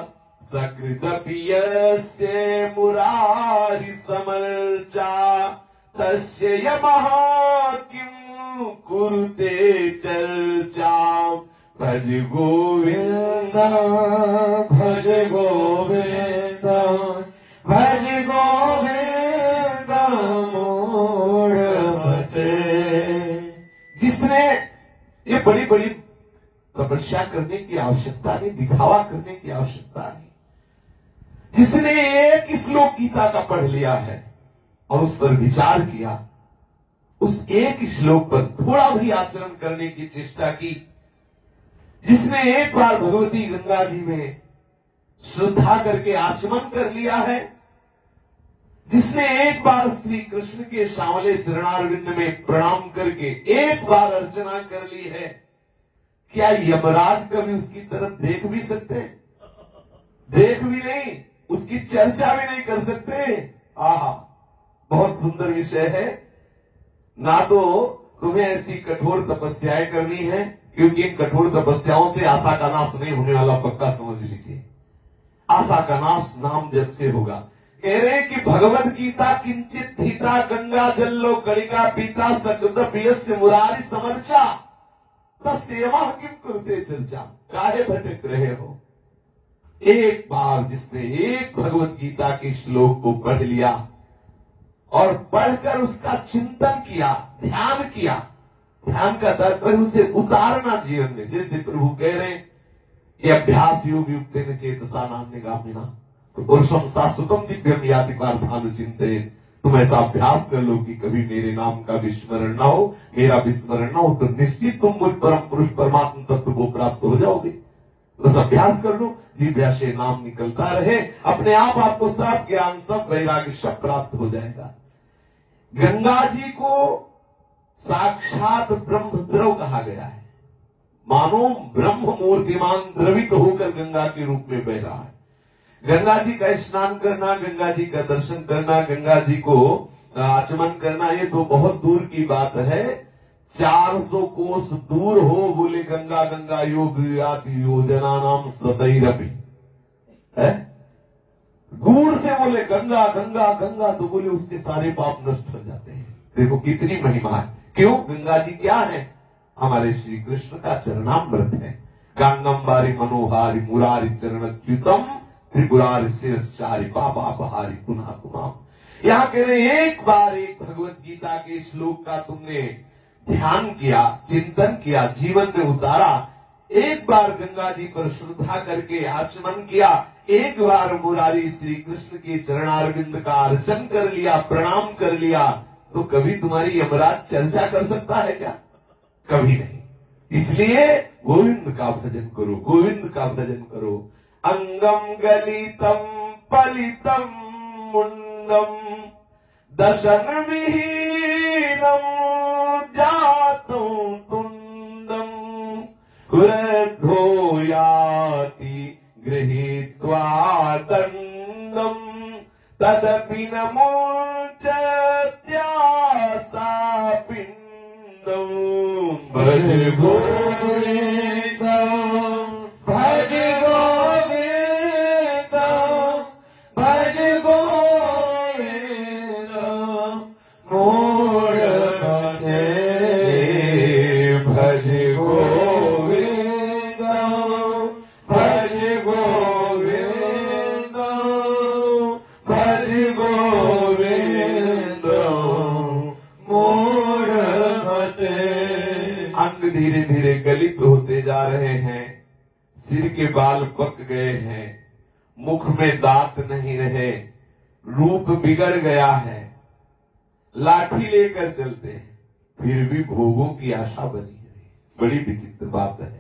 सकृदपियस्य मुरारि समर्चा, तस्य यमः किं कुरुते चर्चा। भज गोविंद भज गोविंद भज गोविंद मूढ़मते। जिसने ये बड़ी बड़ी तपस्या करने की आवश्यकता नहीं, दिखावा करने की आवश्यकता नहीं, जिसने एक श्लोक गीता का पढ़ लिया है और उस पर विचार किया, उस एक श्लोक पर थोड़ा भी आचरण करने की चेष्टा की, जिसने एक बार भगवती गंगा जी में श्रद्धा करके आचमन कर लिया है, जिसने एक बार श्री कृष्ण के सांवले चरणारविंद में प्रणाम करके एक बार अर्चना कर ली है, क्या यमराज कभी उसकी तरफ देख भी सकते हैं? देख भी नहीं, उसकी चर्चा भी नहीं कर सकते। आहा, बहुत सुंदर विषय है। ना तो तुम्हें ऐसी कठोर तपस्याएं करनी है, क्योंकि इन कठोर तपस्याओं से आशा का नाश नहीं होने वाला, पक्का समझ लीजिए। आशा का नाश नाम जप से होगा। कह रहे कि भगवद गीता किंचित धीता, गंगा जल लो कणिका पीता, सकृत प्रियस्य मुरारी समर्चा, सेवा किम करते चर्चा, काहे भटक रहे हो। एक बार जिसने एक भगवत गीता के श्लोक को पढ़ लिया और पढ़कर उसका चिंतन किया, ध्यान किया, ध्यान का तात्पर्य उसे उतारना जीवन में। जैसे प्रभु कह रहे हैं कि अभ्यास योग युक्त चेतसा नाम निगामिना, तो पुरुषम शाश्वतम दिव्यम याति पार्थानुचिंतेन। तुम ऐसा अभ्यास कर लो कि कभी मेरे नाम का विस्मरण न हो, मेरा विस्मरण न हो, तो निश्चित तुम मुझ परम पुरुष परमात्मा तत्व को प्राप्त हो जाओगे। बस अभ्यास कर लो, जिभ्या से नाम निकलता रहे, अपने आप आपको सब ज्ञान सब वैराग्य सब प्राप्त हो जाएगा। गंगा जी को साक्षात ब्रह्म द्रव कहा गया है, मानो ब्रह्म मूर्तिमान द्रवित होकर गंगा के रूप में बह रहा है। गंगा जी का स्नान करना, गंगा जी का दर्शन करना, गंगा जी को आचमन करना, ये तो बहुत दूर की बात है। चार सौ कोस दूर हो, बोले गंगा गंगा योग योजना नाम सतैरपि है, दूर से बोले गंगा गंगा गंगा, तो बोले उसके सारे पाप नष्ट हो जाते हैं। देखो कितनी महिमा है। क्यों? गंगा जी क्या है? हमारे श्री कृष्ण का चरणामृत है। गंगम बारी मनोहारी मुरारी चरणच्युतम त्रिपुरारी शिरचारी बाबा बहारी पुनः पुनः। यहाँ कह रहे एक बार एक भगवत गीता के श्लोक का तुमने ध्यान किया, चिंतन किया, जीवन में उतारा, एक बार गंगा जी पर श्रद्धा करके आचमन किया, एक बार मुरारी श्री कृष्ण के चरणारविंद का अर्चन कर लिया, प्रणाम कर लिया, तो कभी तुम्हारी यमराज चर्चा कर सकता है क्या? कभी नहीं। इसलिए गोविंद का भजन करो, गोविंद का भजन करो। अंगम गलितम पलितम मुंडम अंगम दशन विहीनम जातु तुंडम वृद्धो याति गृहीत्वा दंडम तदपि न मुञ्चत्यासा पिंडम भज गोविंदम भज गोविंदम भज गोविंदम मूढ़मते भज गोविंदम भज गोविंदम भज गोविंदम मूढ़मते। अंग धीरे धीरे गलित होते जा रहे हैं, सिर के बाल पक गए हैं, मुख में दांत नहीं रहे, रूप बिगड़ गया है, लाठी लेकर चलते हैं, फिर भी भोगों की आशा बनी है। बड़ी विचित्र बात है।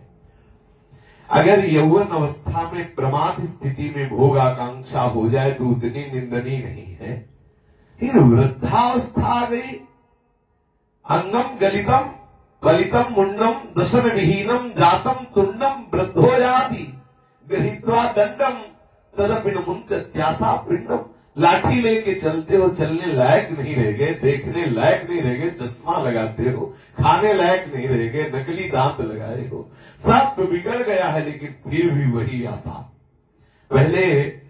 अगर यौवन अवस्था में प्रमाद स्थिति में भोग आकांक्षा हो जाए तो उतनी निंदनीय नहीं है। फिर वृद्धावस्था आ गई, अंगम गलितम बलितम मुंडम दशन विहीनम जातम तुंडम वृद्धो याति गृहीत्वा दंडम तदपि न मुञ्चत्यासा पिंडम। लाठी लेके चलते हो, चलने लायक नहीं रह गए, देखने लायक नहीं रह गए, चश्मा लगाते हो, खाने लायक नहीं रह गए, नकली दांत लगाए हो, सब तो बिगड़ गया है, लेकिन फिर भी वही आता। पहले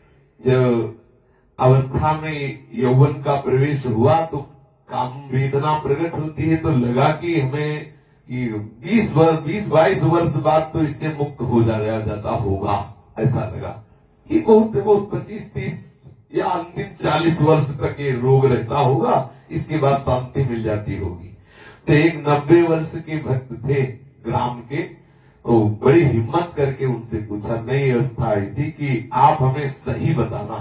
जब अवस्था में यौवन का प्रवेश हुआ तो काम वेदना प्रकट होती है, तो लगा कि हमें बीस वर्ष बीस बाईस वर्ष बाद तो इससे मुक्त हो जाया जाता होगा, ऐसा लगा कि बहुत बहुत पच्चीस तीस या अंतिम चालीस वर्ष तक ये रोग रहता होगा, इसके बाद शांति मिल जाती होगी। तो एक नब्बे वर्ष के भक्त थे ग्राम के, तो बड़ी हिम्मत करके उनसे पूछा, नई अवस्था आई थी कि आप हमें सही बताना,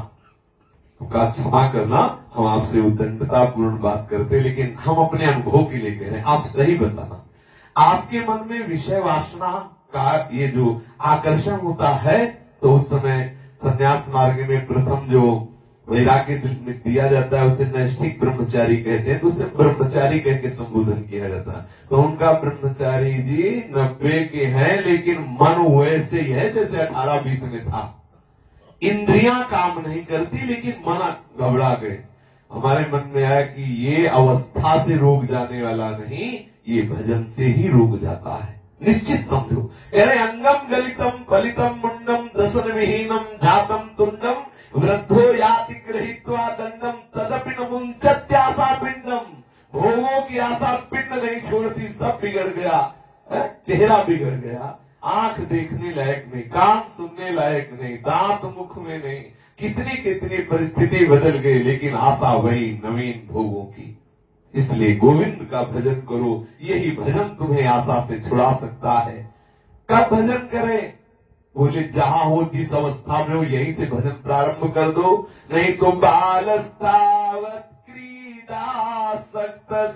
का क्षमा करना, हम आपसे उदंडता पूर्ण बात करते, लेकिन हम अपने अनुभव के लिए कह रहे हैं, आप सही बताना। आपके मन में विषय वासना का ये जो आकर्षण होता है, तो उस समय संन्यास मार्ग में प्रथम जो वैराग्य में दिया जाता है उसे नैष्ठिक ब्रह्मचारी कहते हैं, तो उसे ब्रह्मचारी कह के संबोधन किया जाता है। तो उनका ब्रह्मचारी जी नब्बे के हैं, लेकिन मन वैसे ही है जैसे अठारह बीस में था। इंद्रियां काम नहीं करती, लेकिन मन घबरा गए। हमारे मन में आया कि ये अवस्था से रोक जाने वाला नहीं, ये भजन से ही रोक जाता है, निश्चित समझो। अरे अंगम गलितम फलितम मुंडम दशन विहीनम जातम तुंडम वृद्धो याति गृहीत्वा दंडम तदपि न मुञ्चत्यासा पिंडम। भोगों की आशा पिंड नहीं छोड़ती, सब बिगड़ गया, चेहरा बिगड़ गया, आंख देखने लायक नहीं, कान सुनने लायक नहीं, दांत मुख में नहीं, कितनी कितनी परिस्थिति बदल गई, लेकिन आशा वही नवीन भोगों की। इसलिए गोविंद का भजन करो, यही भजन तुम्हें आशा से छुड़ा सकता है। कब भजन करें? बोले जहाँ हो, जिस अवस्था में हो, यहीं से भजन प्रारंभ कर दो। नहीं तो बालस्तावत क्रीडासक्तः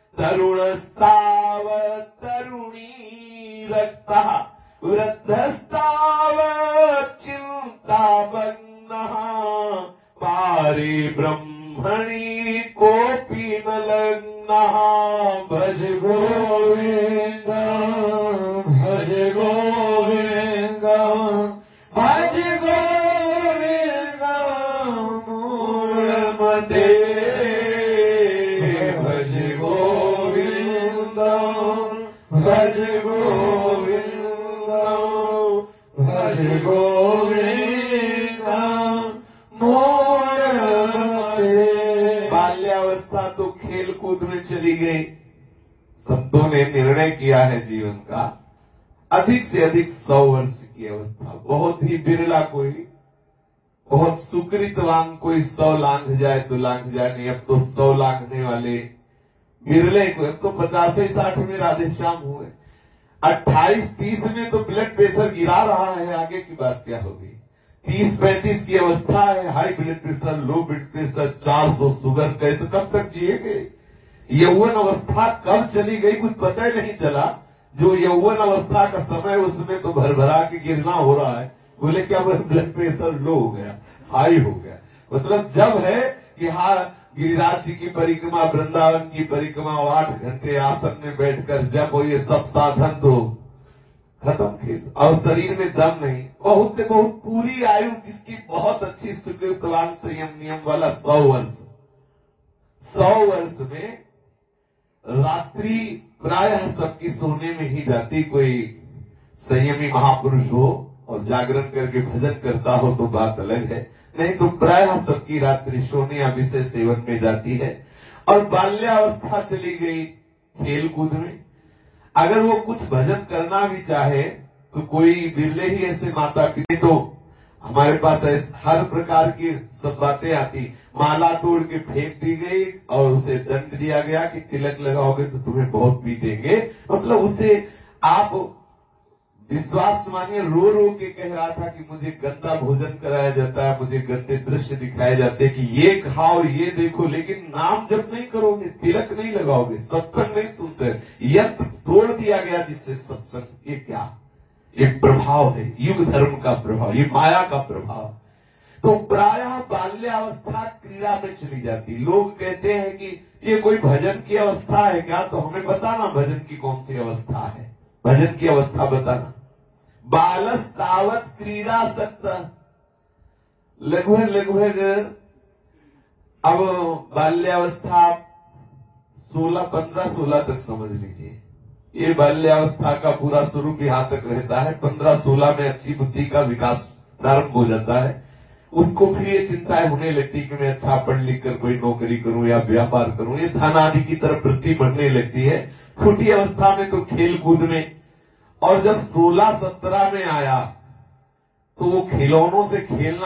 तरुणस्तावत तरुणी रक्तः वृद्धस्तावत चिन्तामग्नः पारे ब्रह्मणि कोऽपि न लग्नः। भज गोविन्दं भज गोविन्दं भज गोविन्दं मूढमते। भज गोविन्दं भज गोविन्दं भज गोविन्दं मूढमते। बाल्यावस्था तो खेल कूद में चली गई। संतों ने निर्णय किया है जीवन का अधिक से अधिक सौ वर्ष की अवस्था, बहुत ही बिरला कोई, बहुत सुकृतवान कोई सौ लांघ जाए तो लांघ जाए, नहीं अब तो सौ लांघने वाले बिरले को, अब तो पचास ही साठ में राधेश्याम हुए, अट्ठाईस तीस में तो ब्लड प्रेशर गिरा रहा है, आगे की बात क्या होगी। तीस पैंतीस की अवस्था है, high blood pressure, low blood pressure, चार सौ शुगर, कैसे कब तक जिएंगे। यौवन अवस्था कब चली गई कुछ पता ही नहीं चला। जो यौवन अवस्था का समय उसमें तो भर भरा के गिरना हो रहा है। बोले क्या ब्लड प्रेशर लो हो गया, हाई हो गया, मतलब जब है कि हाँ गिरिराज जी की परिक्रमा, वृंदावन की परिक्रमा, आठ घंटे आसन में बैठकर जब वो ये सब साधन तो खत्म खेल, और शरीर में दम नहीं। बहुत से बहुत पूरी आयु जिसकी बहुत अच्छी सुकृतवान संयम नियम वाला सौ वर्ष, सौ वर्ष में रात्रि प्रायः सबकी सोने में ही जाती। कोई संयमी महापुरुष हो और जागरण करके भजन करता हो तो बात अलग है, नहीं तो प्रायः सबकी रात्रि सोने या विषय सेवन में जाती है। और बाल्यावस्था चली गई खेल कूद में। अगर वो कुछ भजन करना भी चाहे तो कोई बिरले ही ऐसे माता पिता, तो हमारे पास हर प्रकार की सब बातें आती। माला तोड़ के फेंक दी गई और उसे दंड दिया गया कि तिलक लगाओगे तो तुम्हें बहुत पीटेंगे। मतलब उसे आप विश्वास मानिए, रो रो के कह रहा था कि मुझे गंदा भोजन कराया जाता है, मुझे गंदे दृश्य दिखाए जाते हैं कि ये खाओ ये देखो, लेकिन नाम जब नहीं करोगे, तिलक नहीं लगाओगे, सत्संग नहीं सुनते, यंत्र तोड़ दिया गया जिससे सत्संग। ये क्या, ये प्रभाव है युग धर्म का प्रभाव, ये माया का प्रभाव। तो प्रायः बाल्यावस्था क्रीड़ा में चली जाती। लोग कहते हैं कि ये कोई भजन की अवस्था है क्या, तो हमें बताना भजन की कौन सी अवस्था है, भजन की अवस्था बताना। बालस तावत क्रीड़ा सक्त, लगभग लगभग अब बाल्यावस्था सोलह पंद्रह सोलह तक समझ लीजिए। ये बाल्यावस्था का पूरा स्वरूप यहाँ तक रहता है। पंद्रह सोलह में अच्छी बुद्धि का विकास प्रारंभ हो जाता है। उसको फिर ये चिंताएं होने लगती कि मैं अच्छा पढ़ लिख कर कोई नौकरी करूं या व्यापार करूं, ये धन आदि की तरफ वृत्ति बढ़ने लगती है। छोटी अवस्था में तो खेल कूद में, और जब सोलह सत्रह में आया तो वो खिलौनों से खेलना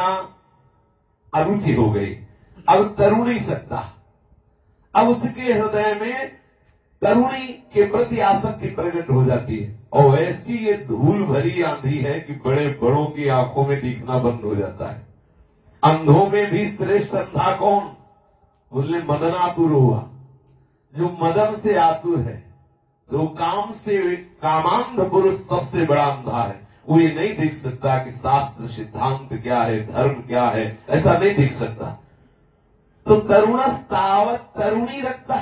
अरुचि हो गई। अब तरू नहीं सकता, अब उसके हृदय में तरुणी के प्रति आसक्ति प्रकट हो जाती है। और ऐसी ये धूल भरी आंधी है कि बड़े बड़ों की आंखों में दिखना बंद हो जाता है। अंधों में भी श्रेष्ठ अंधा कौन, बोले मदनातुर हुआ। जो मदन से आतुर है, जो काम से कामांध पुरुष सबसे बड़ा अंधा है। वो ये नहीं देख सकता कि शास्त्र सिद्धांत क्या है, धर्म क्या है, ऐसा नहीं देख सकता। तो तरुण तावत तरुणी रखता,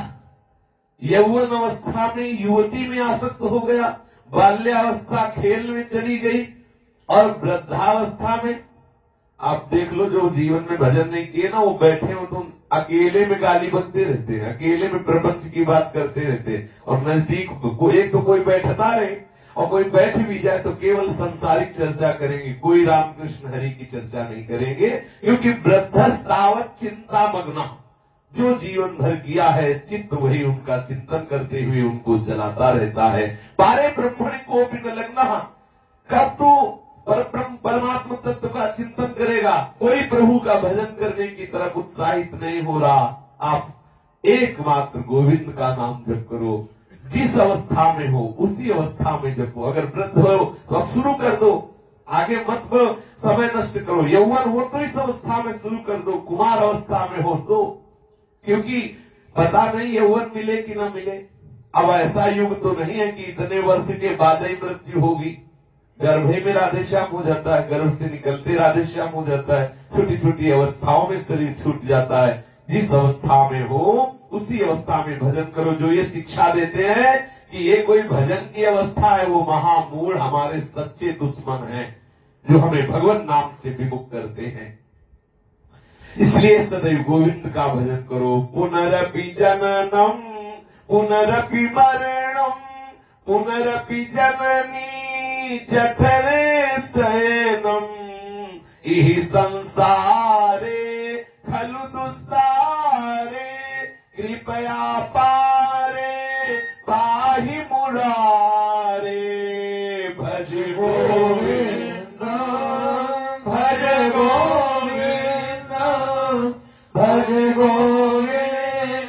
यौवन अवस्था में युवती में आसक्त हो गया, बाल्यावस्था खेल में चली गई, और वृद्धावस्था में आप देख लो जो जीवन में भजन नहीं किए ना, वो बैठे हो तो अकेले में गाली बकते रहते हैं, अकेले में प्रपंच की बात करते रहते हैं। और नजदीक को एक तो कोई बैठता रहे और कोई बैठ भी जाए तो केवल संसारिक चर्चा करेंगे, कोई रामकृष्ण हरि की चर्चा नहीं करेंगे। क्योंकि वृद्धस्तावत चिंता मग्ना, जो जीवन भर किया है चित्त वही उनका चिंतन करते हुए उनको जलाता रहता है। पारे ब्रह्मण को भी न लगना, कब तो पर परमात्मा तत्व का चिंतन करेगा, कोई प्रभु का भजन करने की तरफ उत्साहित नहीं हो रहा। आप एकमात्र गोविंद का नाम जप करो, जिस अवस्था में हो उसी अवस्था में जपो। अगर वृद्ध हो तो अब शुरू कर दो, आगे मत समय नष्ट करो। यौवन हो तो इस अवस्था में शुरू कर दो, कुमार अवस्था में हो तो, क्योंकि पता नहीं यौवन मिले कि न मिले। अब ऐसा युग तो नहीं है कि इतने वर्ष के बाद ही मृत्यु होगी। गर्भे में राधेश्याम हो जाता है, गर्भ से निकलते राधेश्याम हो जाता है, छोटी छोटी अवस्थाओं में शरीर छूट जाता है। जिस अवस्था में हो उसी अवस्था में भजन करो। जो ये शिक्षा देते हैं कि ये कोई भजन की अवस्था है, वो महामूढ़ हमारे सच्चे दुश्मन हैं, जो हमें भगवान नाम से विमुख करते हैं। इसलिए सदैव गोविंद का भजन करो। पुनरपि जननम पुनरपि मरणम पुनरपि जननी जठरे शयनम, इहि संसारे खलु दुस्तारे, कृपया पारे पाहि मुरारे। भज गोविंद भज गोविंद भज गोविंद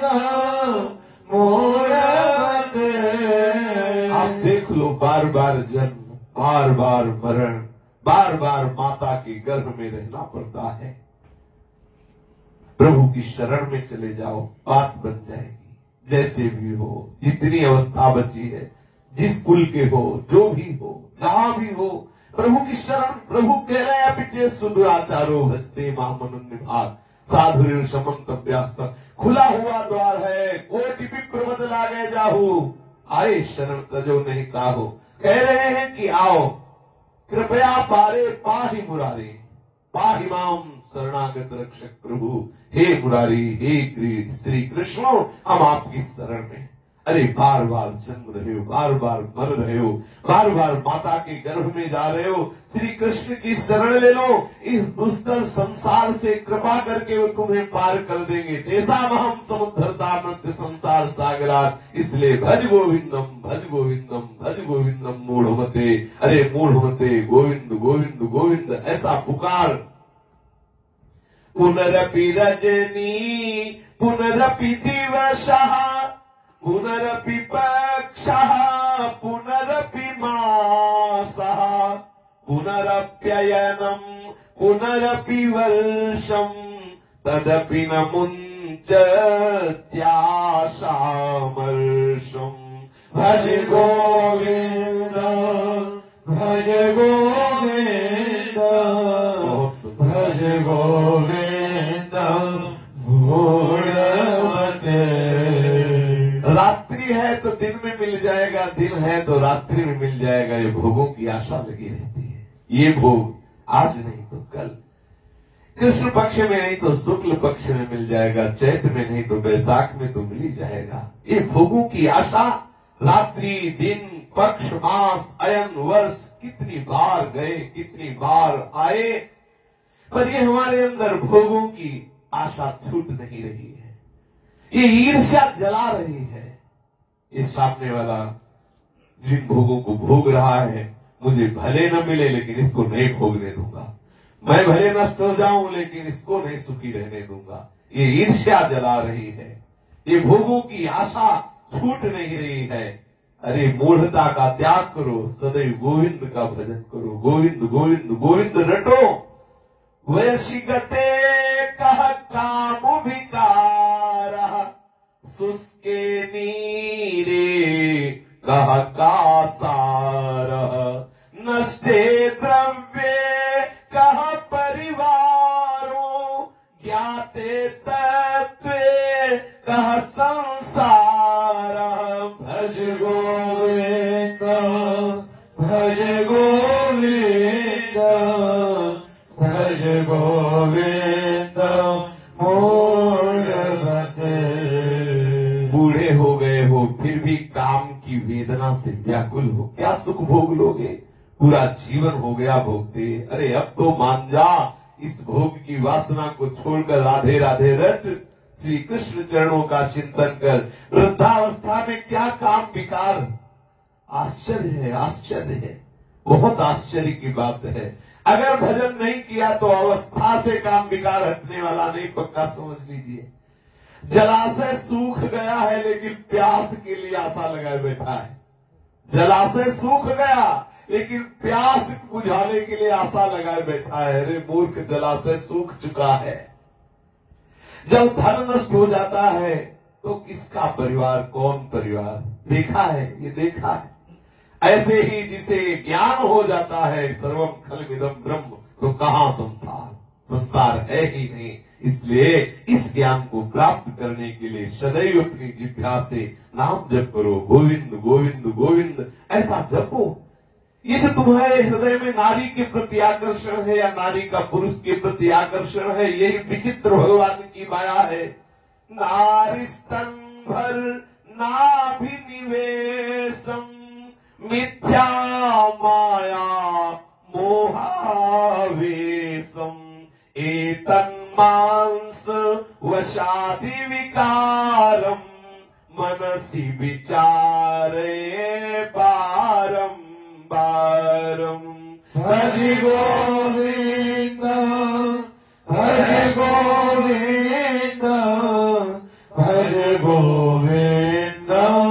मोरते। आप देख लो, बार बार जन्म, बार बार मरण, बार बार माता के गर्भ में रहना पड़ता है। प्रभु की शरण में चले जाओ, बात बन जाएगी। जैसे भी हो, जितनी अवस्था बची है, जिस कुल के हो, जो भी हो, जहाँ भी हो, प्रभु की शरण। प्रभु कह रहे हैं पिछले सुदुराचारो भजते मामन निभाग, साधुर समंतव्यास्त, खुला हुआ द्वार है, कोटि विप्र बदला गए जाहू, आए शरण तजो नहीं ताहू। कह रहे हैं कि आओ, कृपया पारे पाहि मुरारी, पाहि माम शरणागत रक्षक प्रभु। हे मुरारी, हे श्री कृष्ण, हम आपकी शरण में। अरे बार बार जन्म रहे हो, बार बार मर रहे हो, बार बार माता के गर्भ में जा रहे हो, श्री कृष्ण की शरण ले लो, इस दुष्कर संसार से कृपा करके वो तुम्हें पार कर देंगे। तेसा महम समुद्धरता मध्य संसार सागरात, इसलिए भज गोविंदम भज गोविंदम भज गोविंदम मूढ़मते। अरे मूढ़मते, गोविंद गोविंद गोविंद ऐसा पुकार। पुनरपि रजनी पुनरपि दिवसः पुनरपि पक्षः पुनरपि मासः पुनरप्ययनम् पुनरपि वर्षम् तदपि न मुञ्चत्याशामर्षम्। भज गोविन्द भज गोविन्द भज गोविन्द मूढ़मते। रात्रि है तो दिन में मिल जाएगा, दिन है तो रात्रि में मिल जाएगा, ये भोगों की आशा लगी रहती है। ये भोग आज नहीं तो कल, कृष्ण पक्ष में नहीं तो शुक्ल पक्ष में मिल जाएगा, चैत्र में नहीं तो बैसाख में तो मिल ही जाएगा। ये भोगों की आशा रात्रि दिन पक्ष मास अयन वर्ष कितनी बार गए, कितनी बार आए, पर ये हमारे अंदर भोगों की आशा छूट नहीं रही है। ये ईर्ष्या जला रही है। ये सामने वाला जिन भोगों को भोग रहा है, मुझे भले न मिले लेकिन इसको नहीं भोगने दूंगा, मैं भले नष्ट हो जाऊं लेकिन इसको नहीं सुखी रहने दूंगा। ये ईर्ष्या जला रही है, ये भोगों की आशा छूट नहीं रही है। अरे मूढ़ता का त्याग करो, सदैव गोविंद का भजन करो, गोविंद गोविंद गोविंद रटो। वैशिगते कह काम विकार सुस्के नीरे कह कासार नष्टे द्रव्ये कह परिवारो ज्ञाते तत्वे कह संसार। भज गोविंद भज गोविंद भज गोविंद मूढ़मते। बूढ़े हो गए हो फिर भी काम की वेदना से व्याकुल हो, क्या सुख भोग लोगे? पूरा जीवन हो गया भोगते। अरे अब तो मान जा, इस भोग की वासना को छोड़कर राधे राधे रट, श्री कृष्ण चरणों का चिंतन कर। वृद्धावस्था में क्या काम विकार, आश्चर्य है, आश्चर्य है, बहुत आश्चर्य की बात है। अगर भजन नहीं किया तो अवस्था से काम विकार हटने वाला नहीं, पक्का समझ लीजिए। जलाशय सूख गया है लेकिन प्यास के लिए आशा लगाए बैठा है। जलाशय सूख गया लेकिन प्यास बुझाने के लिए आशा लगाए बैठा है। अरे मूर्ख, जलाशय सूख चुका है। जब धन नष्ट हो जाता है तो किसका परिवार, कौन परिवार? देखा है, ये देखा है। ऐसे ही जिसे ज्ञान हो जाता है सर्वम खलविदम ब्रह्म, तो कहाँ संसार, संसार है ही नहीं। इसलिए इस ज्ञान को प्राप्त करने के लिए सदैव अपनी जिह्वा से नाम जप करो, गोविंद गोविंद गोविंद ऐसा जपो। ये जो तुम्हारे हृदय में नारी के प्रति आकर्षण है या नारी का पुरुष के प्रति आकर्षण है, यही विचित्र भगवान की माया है। नारी स्तंभर नाभिनिवेशम मिथ्या माया मोहावेशम एतन्मांस वशादि विकारम मनसि विचारे पारम बारम। भज गोविंद भज गोविंद भज गोविंद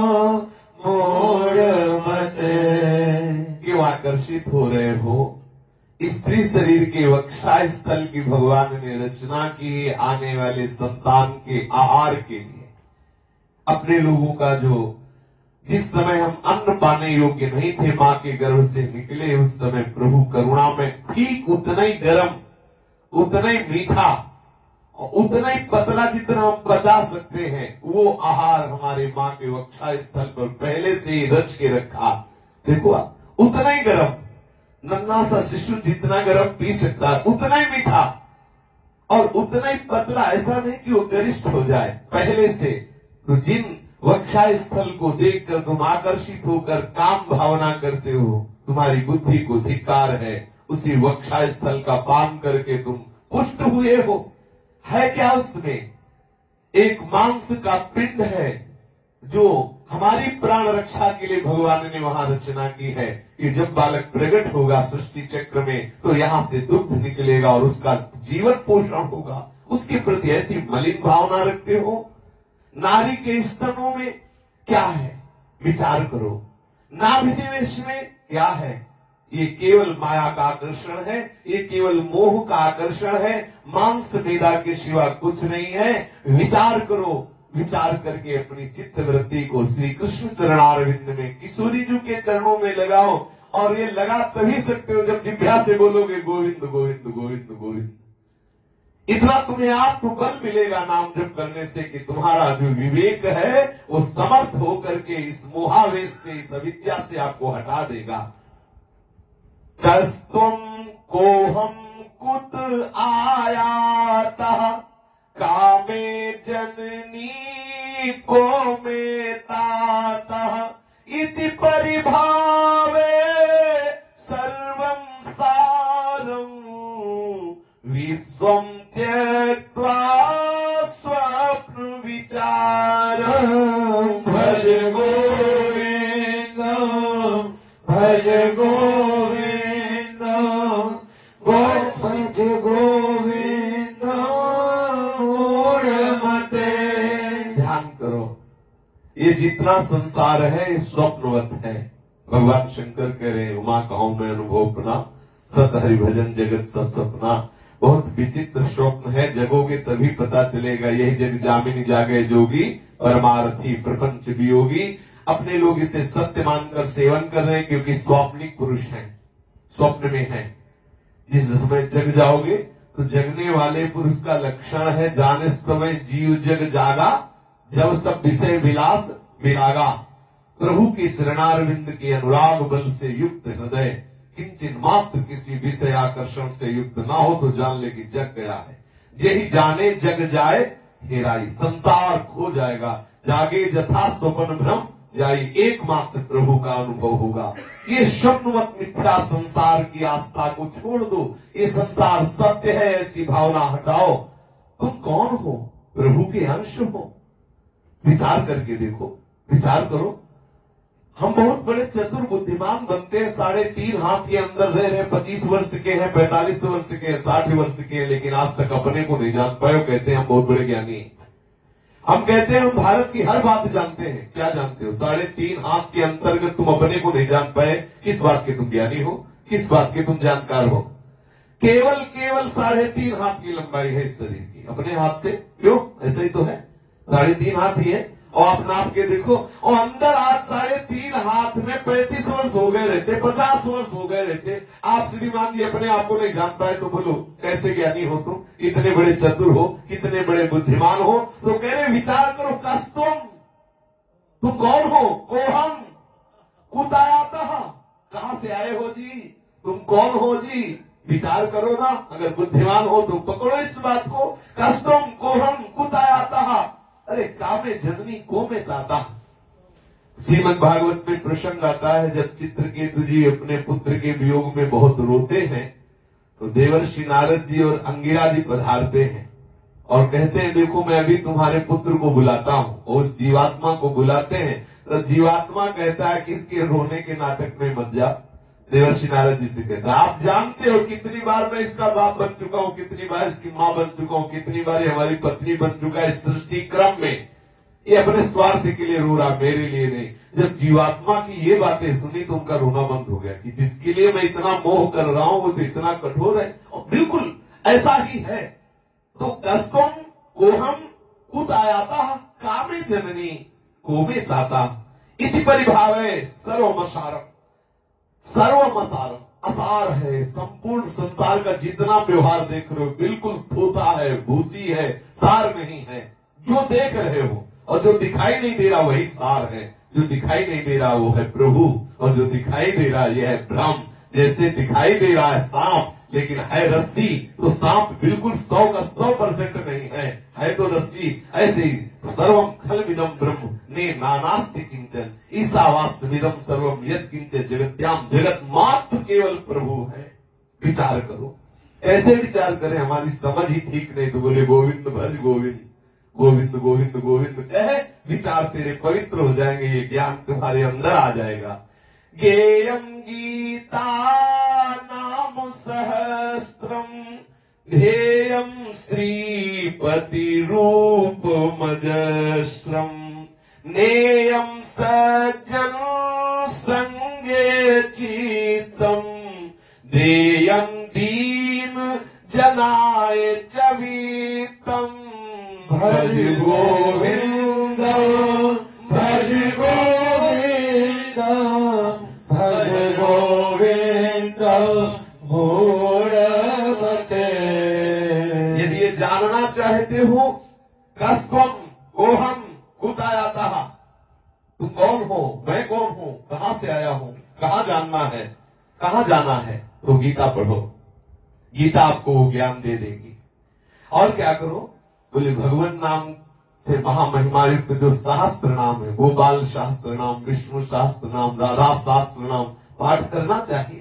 मूढ़मते। क्यों आकर्षित हो रहे हो? स्त्री शरीर के वक्षा स्थल की भगवान ने रचना की आने वाले संतान के आहार के लिए। अपने लोगों का जो जिस समय हम अन्न पाने योग्य नहीं थे, माँ के गर्भ से निकले, उस समय प्रभु करुणा में ठीक उतना ही गर्म, उतना ही मीठा और उतना ही पतला जितना हम बचा सकते हैं वो आहार हमारे माँ के वक्षा स्थल पर पहले से ही रच के रखा। देखो उतना ही गर्म, नन्हा सा शिशु जितना गर्म पी सकता है उतना ही मीठा और उतना ही पतला, ऐसा नहीं कि वो गरिष्ठ हो जाए पहले से। तो जिन वक्षा स्थल को देखकर तुम आकर्षित होकर काम भावना करते हो, तुम्हारी बुद्धि को धिक्कार है, उसी वक्षा स्थल का पान करके तुम पुष्ट हुए हो। है क्या उसमें? एक मांस का पिंड है जो हमारी प्राण रक्षा के लिए भगवान ने वहां रचना की है कि जब बालक प्रकट होगा सृष्टि चक्र में तो यहाँ से दुग्ध निकलेगा और उसका जीवन पोषण होगा। उसके प्रति ऐसी मलिन भावना रखते हो। नारी के स्तनों में क्या है विचार करो, नाभिनिवेश में क्या है? ये केवल माया का आकर्षण है, ये केवल मोह का आकर्षण है, मांस मेदा के सिवा कुछ नहीं है। विचार करो, विचार करके अपनी चित्त वृत्ति को श्री कृष्ण चरणारविंद में किशोरी जी के चरणों में लगाओ। और ये लगा तभी सकते हो जब जिभ्या से बोलोगे गोविंद गोविंद गोविंद गोविंद। इतना तुम्हें आत्मबल मिलेगा नाम जप करने से कि तुम्हारा जो विवेक है वो समर्थ होकर के इस मोहावेश से, इस अविद्या से आपको हटा देगा। कस्तुम को हम कुत आयातः कामे जननी को में तातः इति परिभावे सर्वं सारं विश्वं त्यक्त्वा स्वप्न विचारं भज गोविंदं भज गोविंदं भज गोविंदं मूढ़मते। ध्यान करो, ये जितना संसार है ये स्वप्नवत है। भगवान शंकर कह रहे हैं उमा कहूं मैं अनुभव अपना, सत हरि भजन जगत सब सपना। बहुत विचित्र स्वप्न है, जगोगे तभी पता चलेगा। यही जग जामिनी जागे जोगी, परमार्थी प्रपंच वियोगी। अपने लोग इसे सत्य मानकर सेवन कर रहे हैं क्योंकि स्वप्निक पुरुष हैं, स्वप्न में हैं। जिस समय जग जाओगे तो जगने वाले पुरुष का लक्षण है जाने समय जीव जग जागा, जब सब विषय विलास विरागा। प्रभु के चरणारविंद के अनुराग बल से युक्त हृदय किंचित मात्र किसी विषय आकर्षण से युक्त ना हो तो जान ले कि जग गया है। यही जाने जग जाए हेराई, संसार खो जाएगा। जागे जथा स्वप्न भ्रम जाई, एकमात्र प्रभु का अनुभव होगा। ये स्वप्नवत मिथ्या संसार की आस्था को छोड़ दो। ये संसार सत्य है ऐसी भावना हटाओ। तुम कौन हो? प्रभु के अंश हो। विचार करके देखो, विचार करो। हम बहुत बड़े चतुर बुद्धिमान बनते हैं, साढ़े तीन हाथ के अंदर रह रहे, पच्चीस वर्ष के हैं, पैंतालीस वर्ष के हैं, साठ वर्ष के हैं, लेकिन आज तक अपने को नहीं जान पाए। कहते हैं हम बहुत बड़े ज्ञानी हैं। हम कहते हैं हम भारत की हर बात जानते हैं। क्या जानते हो? साढ़े तीन हाथ के अंतर्गत तुम अपने को नहीं जान पाए। किस बात के तुम ज्ञानी हो? किस बात के तुम जानकार हो? केवल केवल साढ़े तीन हाथ की लंबाई है इस शरीर की, अपने हाथ से। क्यों? ऐसा ही तो है, साढ़े तीन हाथ ही है। और आप नाप के देखो, और अंदर आज साढ़े तीन हाथ में पैंतीस वर्ष हो गए रहते, पचास वर्ष हो गए रहते। आप श्रीमान जी अपने आप को नहीं जान पाए तो बोलो कैसे ज्ञानी हो तुम? कितने बड़े चतुर हो, कितने बड़े बुद्धिमान हो। तो कह रहे विचार करो, कस्तुम, तुम कौन हो? कोहम कुतायातः, कहाँ से आए हो जी? तुम कौन हो जी? विचार करो ना। अगर बुद्धिमान हो तो पकड़ो इस बात को। कस्तुम कोहम कुतायातः, अरे कामे जननी को में ताता। श्रीमद् भागवत में प्रसंग आता है जब चित्रकेतु जी अपने पुत्र के वियोग में बहुत रोते हैं तो देवर्षि नारद जी और अंगिरा जी पधारते हैं और कहते हैं देखो मैं अभी तुम्हारे पुत्र को बुलाता हूँ। और उस जीवात्मा को बुलाते हैं तो जीवात्मा कहता है कि इसके रोने के नाटक में मत जा। देवर्षि नारद जी से कहता है आप जानते हो कितनी बार मैं इसका बाप बन चुका हूँ, कितनी बार इसकी माँ बन चुका हूँ, कितनी बार ये हमारी पत्नी बन चुका है। इस सृष्टि क्रम में ये अपने स्वार्थ के लिए रो रहा, मेरे लिए नहीं। जब जीवात्मा की ये बातें सुनी तो उनका रोना बंद हो गया कि जिसके लिए मैं इतना मोह कर रहा हूँ वो तो इतना कठोर है। और बिल्कुल ऐसा ही है। तो कस्तुम कोहम कुत आयाता कामे जननी कोमे साता इति परिभावे सर्वमसारम। सर्वमसारम, अपार है। संपूर्ण संसार का जितना व्यवहार देख रहे हो बिल्कुल थोथा है, भूसी है, सार नहीं है। जो देख रहे हो और जो दिखाई नहीं दे रहा वही सार है। जो दिखाई नहीं दे रहा वो है प्रभु, और जो दिखाई दे रहा यह है ब्रह्म। जैसे दिखाई दे रहा है सांप लेकिन है रस्सी, तो सांप बिल्कुल सौ का सौ परसेंट नहीं है, है तो रस्सी। ऐसे ही सर्वम खलविदम ब्रह्म ने नानास्ति किंचन ईसावास्मिदम सर्वम यत् किंचित जगत्याम, जगत मात्र केवल प्रभु है। विचार करो, ऐसे विचार करें, हमारी समझ ही ठीक नहीं तो बोले गोविंद भज गोविंद गोविंद गोविंद गोविंद कहे, विचार तेरे पवित्र हो जाएंगे, ये ज्ञान तुम्हारे अंदर आ जाएगा। गेयम गीता नाम सहस्त्रम ध्येयम श्रीपति रूप मजस्रम नेयम सज्जन संगे चित्तम देयम दीन जनाय चवीतम भज गोविंद भज गोविंद भज गोविंद मूढ़मते। यदि ये जानना चाहते हो कस्म ओहम कुताया था, तुम कौन हो, मैं कौन हूँ, कहाँ से आया हूँ, कहाँ जानना है, कहाँ जाना है, तो गीता पढ़ो। गीता आपको वो ज्ञान दे देगी। और क्या करो, बोले भगवान नाम से महामहिमा युक्त जो शास्त्र नाम है, गोपाल शास्त्र नाम, विष्णु शास्त्र नाम, राधा शास्त्र नाम पाठ करना चाहिए।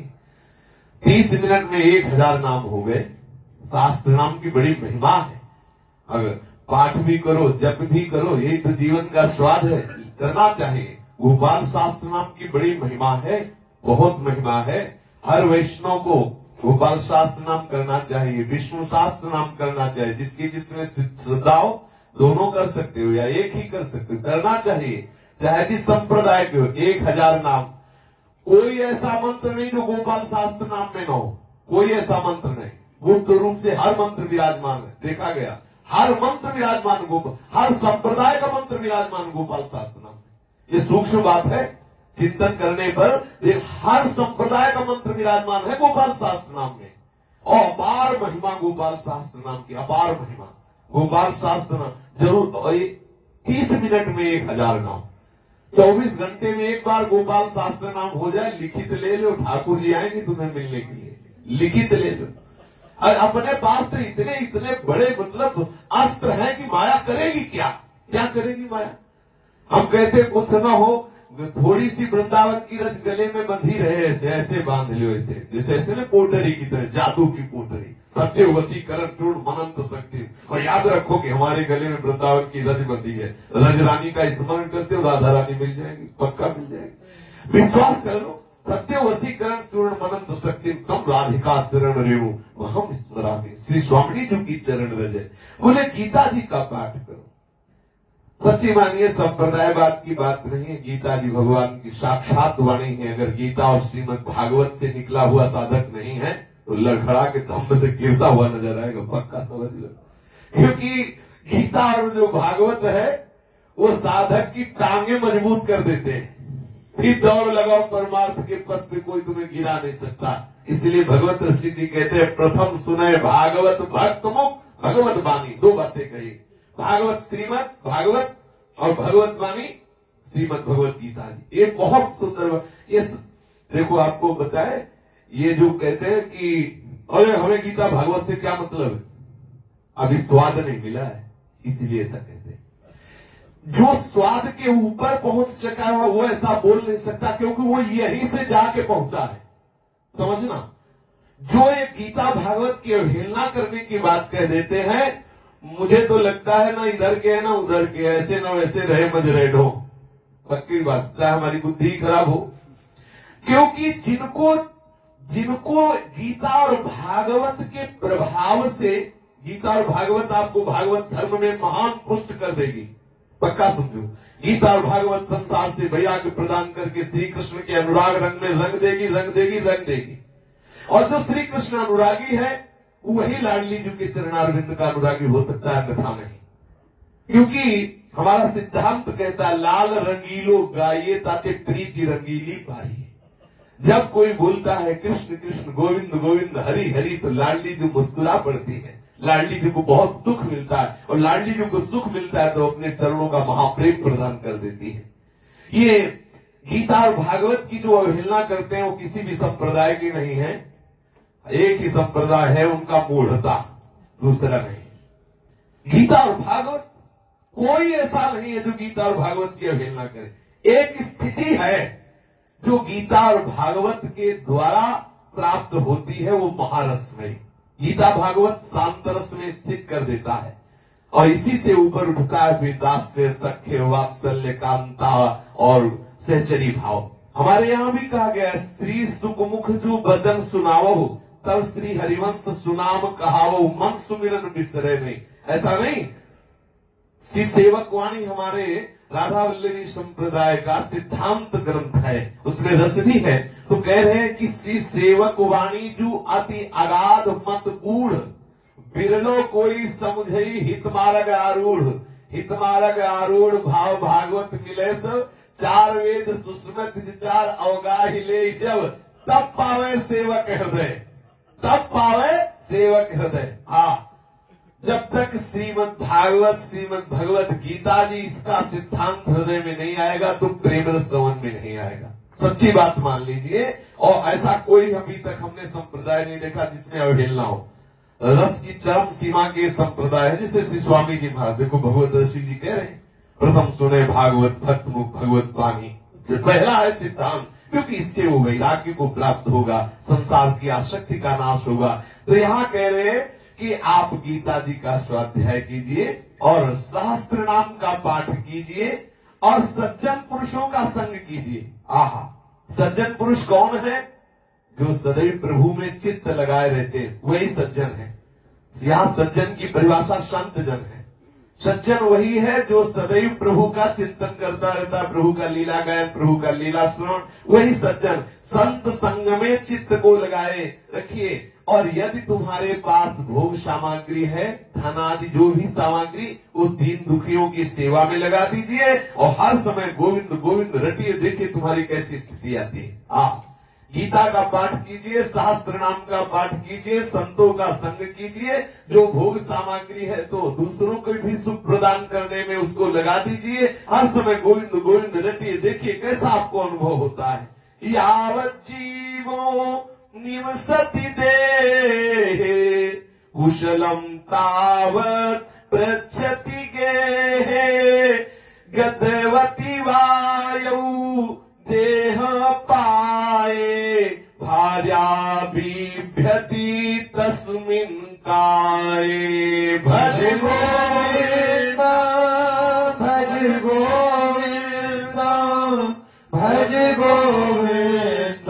तीस मिनट में एक हजार नाम हो गए। शास्त्र नाम की बड़ी महिमा है। अगर पाठ भी करो, जप भी करो, यही तो जीवन का स्वाद है, करना चाहिए। गोपाल शास्त्र नाम की बड़ी महिमा है, बहुत महिमा है। हर वैष्णव को गोपाल शास्त्र नाम करना चाहिए, विष्णु शास्त्र नाम करना चाहिए। जिसकी जिसमें श्रद्धा हो दोनों कर सकते हो या एक ही कर सकते हो, करना चाहिए। चाहे जिस संप्रदाय के हो, एक हजार नाम। कोई ऐसा मंत्र नहीं जो गोपाल शास्त्र नाम में न हो, कोई ऐसा मंत्र नहीं। गुप्त रूप से हर मंत्र विराजमान है, देखा गया। हर मंत्र विराजमान गोपाल, हर संप्रदाय का मंत्र विराजमान गोपाल शास्त्र नाम में। ये सूक्ष्म बात है, चिंतन करने पर हर संप्रदाय का मंत्र विराजमान है गोपाल शास्त्र नाम में। और अपार महिमा गोपाल शास्त्र नाम की, अपार महिमा गोपाल शास्त्र नाम। जरूर तीस मिनट में एक हजार नाम, चौबीस घंटे में एक बार गोपाल शास्त्र नाम हो जाए, लिखित ले लो। ठाकुर जी आएंगे तुम्हें मिलने के लिए, लिखित ले लो। और अपने पास तो इतने इतने बड़े मतलब अस्त्र हैं कि माया करेगी क्या, क्या करेगी माया। हम कहते कुछ न हो, थोड़ी सी वृंदावन की रस गले में बंधी रहे, ऐसे ऐसे बांध लो, ऐसे जैसे ऐसे ना पोटरी की तरह, जादू की पोटरी। सत्य वसीकरण चूर्ण मनन तो शक्ति। और याद रखो कि हमारे गले में वृंदावन की रज बंधी है। रज रानी का स्मरण करते हो, राधा रानी मिल जाएगी, पक्का मिल जाएगी। विश्वास कर लो। सत्य वसीकरण चूर्ण मनन तो शक्ति तम राधिका चरण रेणु हम स्मरामि। श्री स्वामी जी की चरण रज है। बोले गीता जी का पाठ करो। सच्ची मानिए, संप्रदायवाद की बात नहीं है, गीता जी भगवान की साक्षात वाणी है। अगर गीता और श्रीमद् भागवत से निकला हुआ साधक नहीं है तो लड़खड़ा के खम्भ से गिरता हुआ नजर आएगा, पक्का समझ लो। क्योंकि गीता और जो भागवत है वो साधक की टांगे मजबूत कर देते हैं। फिर दौड़ लगाओ परमार्थ के पथ पे, कोई तुम्हें गिरा नहीं सकता। इसलिए भगवत ऋषि जी कहते हैं, प्रथम सुने भागवत भक्त मुख भगवत वाणी। दो बातें कही, भागवत श्रीमद भागवत और भगवत वाणी श्रीमद भगवत गीता जी। ये बहुत सुंदर। ये देखो आपको बताए, ये जो कहते हैं कि अरे हमें गीता भागवत से क्या मतलब है, अभी स्वाद नहीं मिला है, इसीलिए ऐसा कहते हैं। जो स्वाद के ऊपर पहुंच चुका है वो ऐसा बोल नहीं सकता, क्योंकि वो यहीं से जाके पहुंचा है। समझना, जो ये गीता भागवत की अवहेलना करने की बात कह देते हैं, मुझे तो लगता है ना इधर के है ना उधर के, ऐसे ना वैसे रहे मज रेडो। पक्की बात, चाहे हमारी बुद्धि खराब हो। क्योंकि जिनको जिनको गीता और भागवत के प्रभाव से, गीता और भागवत आपको भागवत धर्म में महान पुष्ट कर देगी, पक्का समझो। गीता और भागवत संसार से वैराग्य प्रदान करके श्री कृष्ण के अनुराग रंग में रंग देगी, रंग देगी, रंग देगी। और जो श्री कृष्ण अनुरागी है वही लाडली जी के चरणारविंद का अनुरागी हो सकता है, कथा नहीं। क्योंकि हमारा सिद्धांत कहता है, लाल रंगीलो गाइए ताते प्रीति रंगीली पाइए। जब कोई बोलता है कृष्ण कृष्ण गोविंद गोविंद हरि हरि तो लाडली जी मुस्कुरा पड़ती है। लाडली जी को बहुत दुख मिलता है और लाडली जी को सुख मिलता है तो अपने चरणों का महाप्रेम प्रदान कर देती है। ये गीता और भागवत की जो अवहेलना करते हैं वो किसी भी संप्रदाय की नहीं है। एक ही संप्रदाय है, उनका मूढ़ता, दूसरा नहीं। गीता और भागवत, कोई ऐसा नहीं है जो गीता और भागवत की अवहेलना करे। एक स्थिति है जो गीता और भागवत के द्वारा प्राप्त होती है, वो महारस में। गीता भागवत शांत रस में स्थित कर देता है और इसी से ऊपर उठता है फिर दास्य सख्य वात्सल्य कांता और सहचरी भाव। हमारे यहाँ भी कहा गया है, स्त्री सुखमुख जो बदन सुनावो तब श्री हरिवंश सुनाम कहावो मन सुमिरन बिसरे नहीं। ऐसा नहीं, श्री सेवक वाणी हमारे राधा वल्लभी संप्रदाय का सिद्धांत ग्रंथ है, उसमें रसनी है। तो कह रहे हैं कि श्री सेवक वाणी जो अति अगाध मत गूढ़ बिरलो कोई समझई हित मार्ग आरूढ़। हित मार्ग आरूढ़ भाव भागवत मिले तो चार वेद सुस्मृत चार अवगाही ले जब तब पावे सेवक हृदय, तब पावे सेवक हृदय। हाँ, जब तक श्रीमद् भागवत श्रीमद् भगवत गीता जी इसका सिद्धांत हृदय में नहीं आएगा तो प्रेम रस श्रवण में नहीं आएगा। सच्ची बात मान लीजिए। और ऐसा कोई अभी तक हमने संप्रदाय नहीं देखा जिसमें अवहेलना हो। रस की चरम सीमा के संप्रदाय है, जिसे श्री स्वामी जी महाराज, देखो भगवत ऋषि जी कह रहे हैं, प्रथम सुने भागवत भक्त मुख भगवत वाणी। पहला है सिद्धांत, क्योंकि इससे वो वैराग्य को प्राप्त होगा, संसार की आसक्ति का नाश होगा। तो यहाँ कह रहे हैं कि आप गीता जी का स्वाध्याय कीजिए और सहस्त्र नाम का पाठ कीजिए और सज्जन पुरुषों का संग कीजिए। आहा, सज्जन पुरुष कौन है? जो सदैव प्रभु में चित्त लगाए रहते हैं, वही सज्जन है। यहाँ सज्जन की परिभाषा संत जन है। सज्जन वही है जो सदैव प्रभु का चिंतन करता रहता है, प्रभु का लीला गायन, प्रभु का लीला श्रवण, वही सज्जन। संत संग में चित्त को लगाए रखिए। और यदि तुम्हारे पास भोग सामग्री है, धन आदि जो भी सामग्री, वो दीन दुखियों की सेवा में लगा दीजिए और हर समय गोविंद गोविंद रटिए। देखिए तुम्हारी कैसी स्थिति आती है। आप गीता का पाठ कीजिए, सहस्त्र नाम का पाठ कीजिए, संतों का संग कीजिए। जो भोग सामग्री है तो दूसरों को भी सुख प्रदान करने में उसको लगा दीजिए। हर समय गोविंद गोविंद रटिए। देखिए कैसा आपको अनुभव होता है। यावत जीवो निवसति देहे कुशलम तावत पृच्छति गेहे गतवति वायौ देह पाए भार्या बिभ्यति तस्मिन् काये। भज गोविंद भज गोविंद भज गोविंद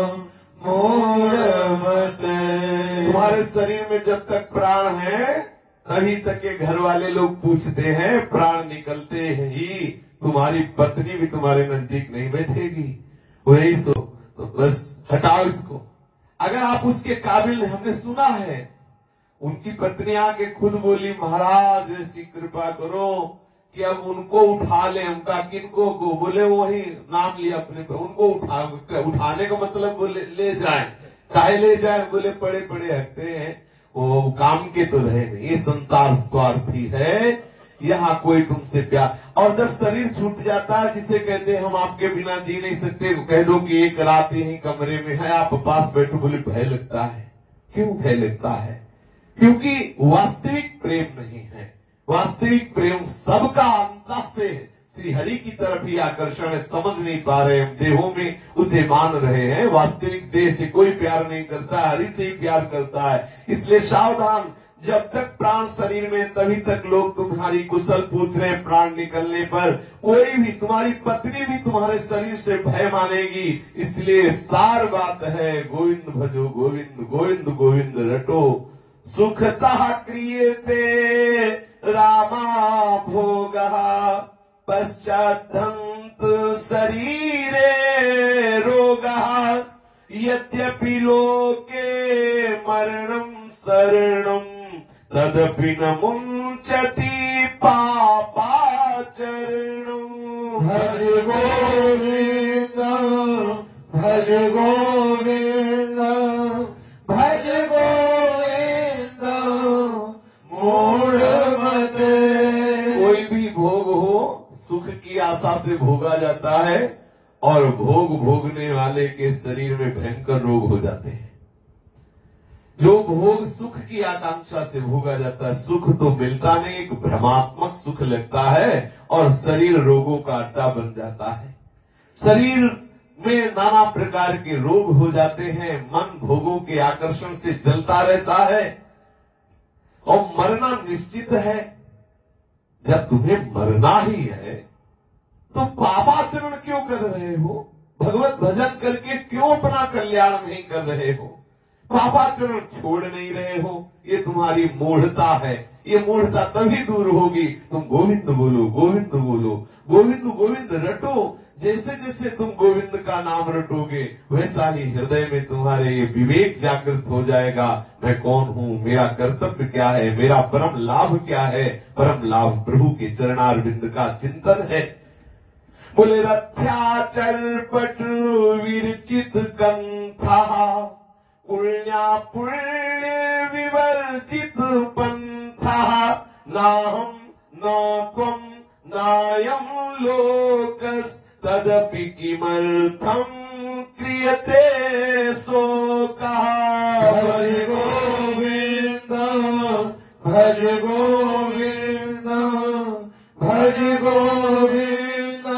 मूढ़मते। तुम्हारे शरीर में जब तक प्राण है तभी तक के घर वाले लोग पूछते हैं, प्राण निकलते ही तुम्हारी पत्नी भी तुम्हारे नजदीक नहीं बैठेगी। वही तो, तो बस हटाओ इसको। अगर आप उसके काबिल, हमने सुना है उनकी पत्नी आके खुद बोली, महाराज ऐसी कृपा करो कि अब उनको उठा ले। उनका किनको को? बोले वही नाम लिया अपने पर, उनको उठा। उठाने का मतलब बोले ले जाए, चाहे ले जाए। बोले पड़े पड़े हटते हैं, वो काम के तो रहे नहीं। ये संसार स्वार्थी है, यहाँ कोई तुमसे प्यार। और जब शरीर छूट जाता है, जिसे कहते हैं हम आपके बिना जी नहीं सकते, कह दो कि एक रात यही कमरे में है, आप पास बैठो, बोले भय लगता है। क्यों भय लगता है? क्योंकि वास्तविक प्रेम नहीं है। वास्तविक प्रेम सबका अंत से श्री हरि की तरफ ही आकर्षण है। समझ नहीं पा रहे हम, देहों में उसे मान रहे हैं। वास्तविक देह से कोई प्यार नहीं करता, हरि से ही प्यार करता है। इसलिए सावधान, जब तक प्राण शरीर में तभी तक लोग तुम्हारी कुशल पूछ रहे हैं। प्राण निकलने पर कोई भी, तुम्हारी पत्नी भी तुम्हारे शरीर से भय मानेगी। इसलिए सार बात है, गोविंद भजो गोविंद गोविंद गोविंद रटो। सुखतः क्रियते रामा भोगः पश्चादंत शरीरे रोगः यद्यपि लोके मरणं शरणं तदपि न मुञ्चति पापाचरणं। भज गोविंद भज गोविंद सुख की आशा से भोगा जाता है और भोग भोगने वाले के शरीर में भयंकर रोग हो जाते हैं। जो भोग सुख की आकांक्षा से भोगा जाता है, सुख तो मिलता नहीं, एक भ्रमात्मक सुख लगता है और शरीर रोगों का अड्डा बन जाता है। शरीर में नाना प्रकार के रोग हो जाते हैं, मन भोगों के आकर्षण से जलता रहता है और मरना निश्चित है। जब तुम्हें मरना ही है तो पापाचरण क्यों कर रहे हो? भगवत भजन करके क्यों अपना कल्याण नहीं कर रहे हो? पापाचरण छोड़ नहीं रहे हो, ये तुम्हारी मूढ़ता है। ये मूढ़ता तभी दूर होगी तुम गोविंद बोलो, गोविंद बोलो, गोविंद गोविंद रटो। जैसे जैसे तुम गोविंद का नाम रटोगे वैसा ही हृदय में तुम्हारे ये विवेक जागृत हो जाएगा। मैं कौन हूँ, मेरा कर्तव्य क्या है, मेरा परम लाभ क्या है? परम लाभ प्रभु के चरणारविंद का चिंतन है। बोले रथ्याचल पट विरचित कंथा, पुण्या पुण्य विवर्जित पंथा, नाहम न त्वम नायम लोकस् तदपि किमर्थम क्रियते शोकः। भज गोविंद भज गोविंद भज गोविंद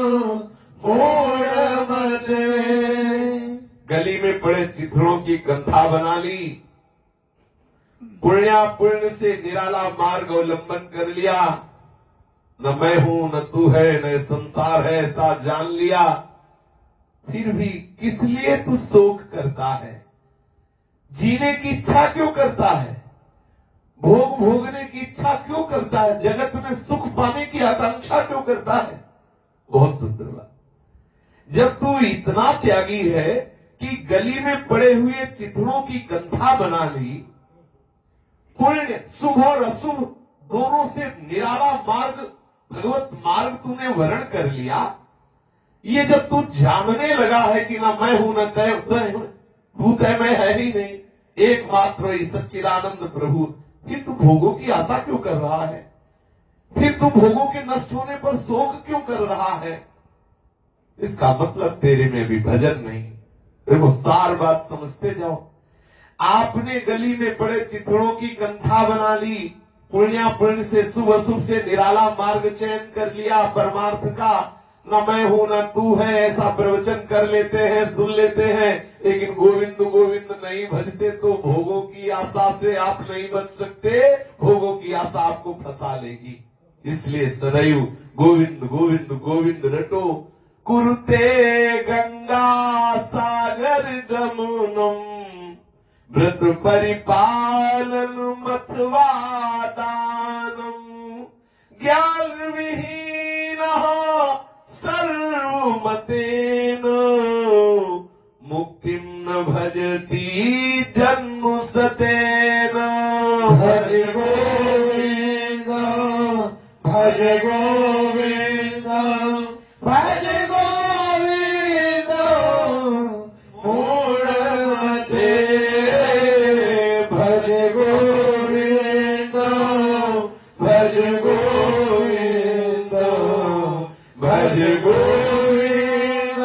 मूढ़मते। गली में पड़े चित्रों की कंथा बना ली, पुण्या पुण्य से निराला मार्ग अवलंबन कर लिया, न मैं हूँ न तू है न संसार है ऐसा जान लिया, फिर भी किस लिए तू शोक करता है? जीने की इच्छा क्यों करता है? भोग भोगने की इच्छा क्यों करता है? जगत में सुख पाने की आकांक्षा क्यों करता है? बहुत सुंदर बात। जब तू इतना त्यागी है कि गली में पड़े हुए चित्रों की कंथा बना ली, पुण्य शुभ और अशुभ दोनों से निराला मार्ग भगवत मार्ग तूने वर्ण कर लिया, ये जब तू जानने लगा है कि ना मैं हूं न तय तू तय मैं है ही नहीं, एकमात्र ही सच्चिदानंद प्रभु, फिर तू भोगों की आशा क्यों कर रहा है? फिर तू भोगों के नष्ट होने पर शोक क्यों कर रहा है? इसका मतलब तेरे में भी भजन नहीं। देखो सार बात समझते जाओ। आपने गली में पड़े चित्रों की कंथा बना ली, पुण्या पुण्य से शुभ अशुभ से निराला मार्ग चयन कर लिया, परमार्थ का न मैं हूं न तू है ऐसा प्रवचन कर लेते हैं, सुन लेते हैं, लेकिन गोविंद गोविंद नहीं भजते तो भोगों की आशा से आप नहीं बच सकते, भोगों की आशा आपको फंसा लेगी। इसलिए सदैव गोविंद गोविंद गोविंद रटो। कुरुते गंगा सागर गमनम, व्रत परिपालन मथवा दानम, ज्ञान विहीन सर्वमतेन, मुक्तिम न भजती जन्म सतेन। भज गोविंद भज गोविंद भज गोविंद मूढ़मते। भज गोविंद भज गोविंद भज गोविंद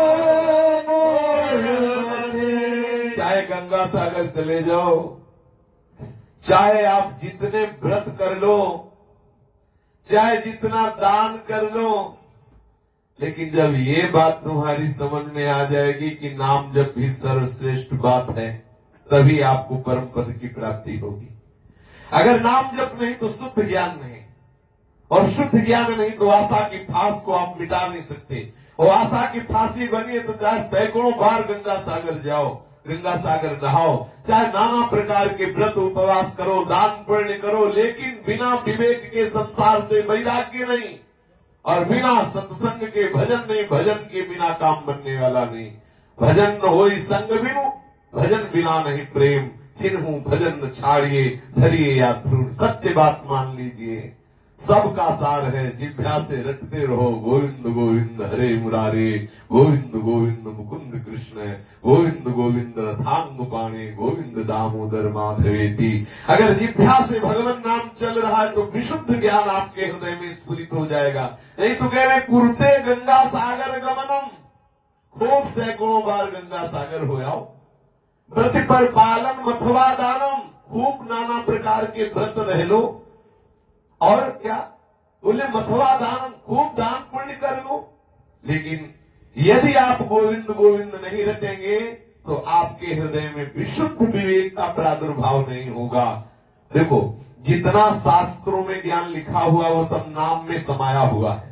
मूढ़मते। चाहे गंगा सागर चले जाओ, चाहे आप जितने व्रत कर लो, चाहे जितना दान कर लो, लेकिन जब ये बात तुम्हारी समझ में आ जाएगी कि नाम जब भी सर्वश्रेष्ठ बात है, तभी आपको परम पद की प्राप्ति होगी। अगर नाम जप नहीं तो शुद्ध ज्ञान नहीं, और शुद्ध ज्ञान नहीं तो आशा की फांस को आप मिटा नहीं सकते। और आशा की फांसी बनी तो चाहे सैकड़ों बार गंगा सागर जाओ, गंगा सागर नहाओ, चाहे नाना प्रकार के व्रत उपवास करो, दान पुण्य करो, लेकिन बिना विवेक के संसार से वैराग्य नहीं, और बिना सत्संग के भजन नहीं, भजन के बिना काम बनने वाला नहीं। भजन न होई संग बिनु, भजन बिना नहीं प्रेम, छिन्हु भजन छाड़िए धरिए या ध्रुव। सत्य बात मान लीजिए, सबका सार है। जिभ्या से रटते रहो गोविंद गोविंद हरे मुरारे, गोविंद गोविंद मुकुंद कृष्ण, गोविंद गोविंद रथांग पाणे, गोविंद दामोदर माधवेति। अगर जिभ्या से भगवान नाम चल रहा है तो विशुद्ध ज्ञान आपके हृदय में स्फुरित हो जाएगा। नहीं तो कह रहे कुरते गंगा सागर गमनम, खूब सैकड़ों बार गंगा सागर हो आओ। व्रत पर पालन मथवा दानम, खूब नाना प्रकार के व्रत रह लो। और क्या बोले मथवा दानम, खूब दान पुण्य कर लो। लेकिन यदि आप गोविंद गोविंद नहीं रटेंगे तो आपके हृदय में विशुद्ध विवेक का प्रादुर्भाव नहीं होगा। देखो जितना शास्त्रों में ज्ञान लिखा हुआ वो सब नाम में समाया हुआ है।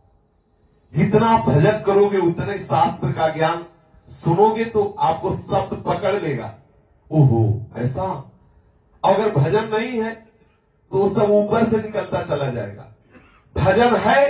जितना भजन करोगे उतने शास्त्र का ज्ञान सुनोगे तो आपको शब्द पकड़ लेगा। ओहो ऐसा, अगर भजन नहीं है तो सब ऊपर से निकलता चला जाएगा। भजन है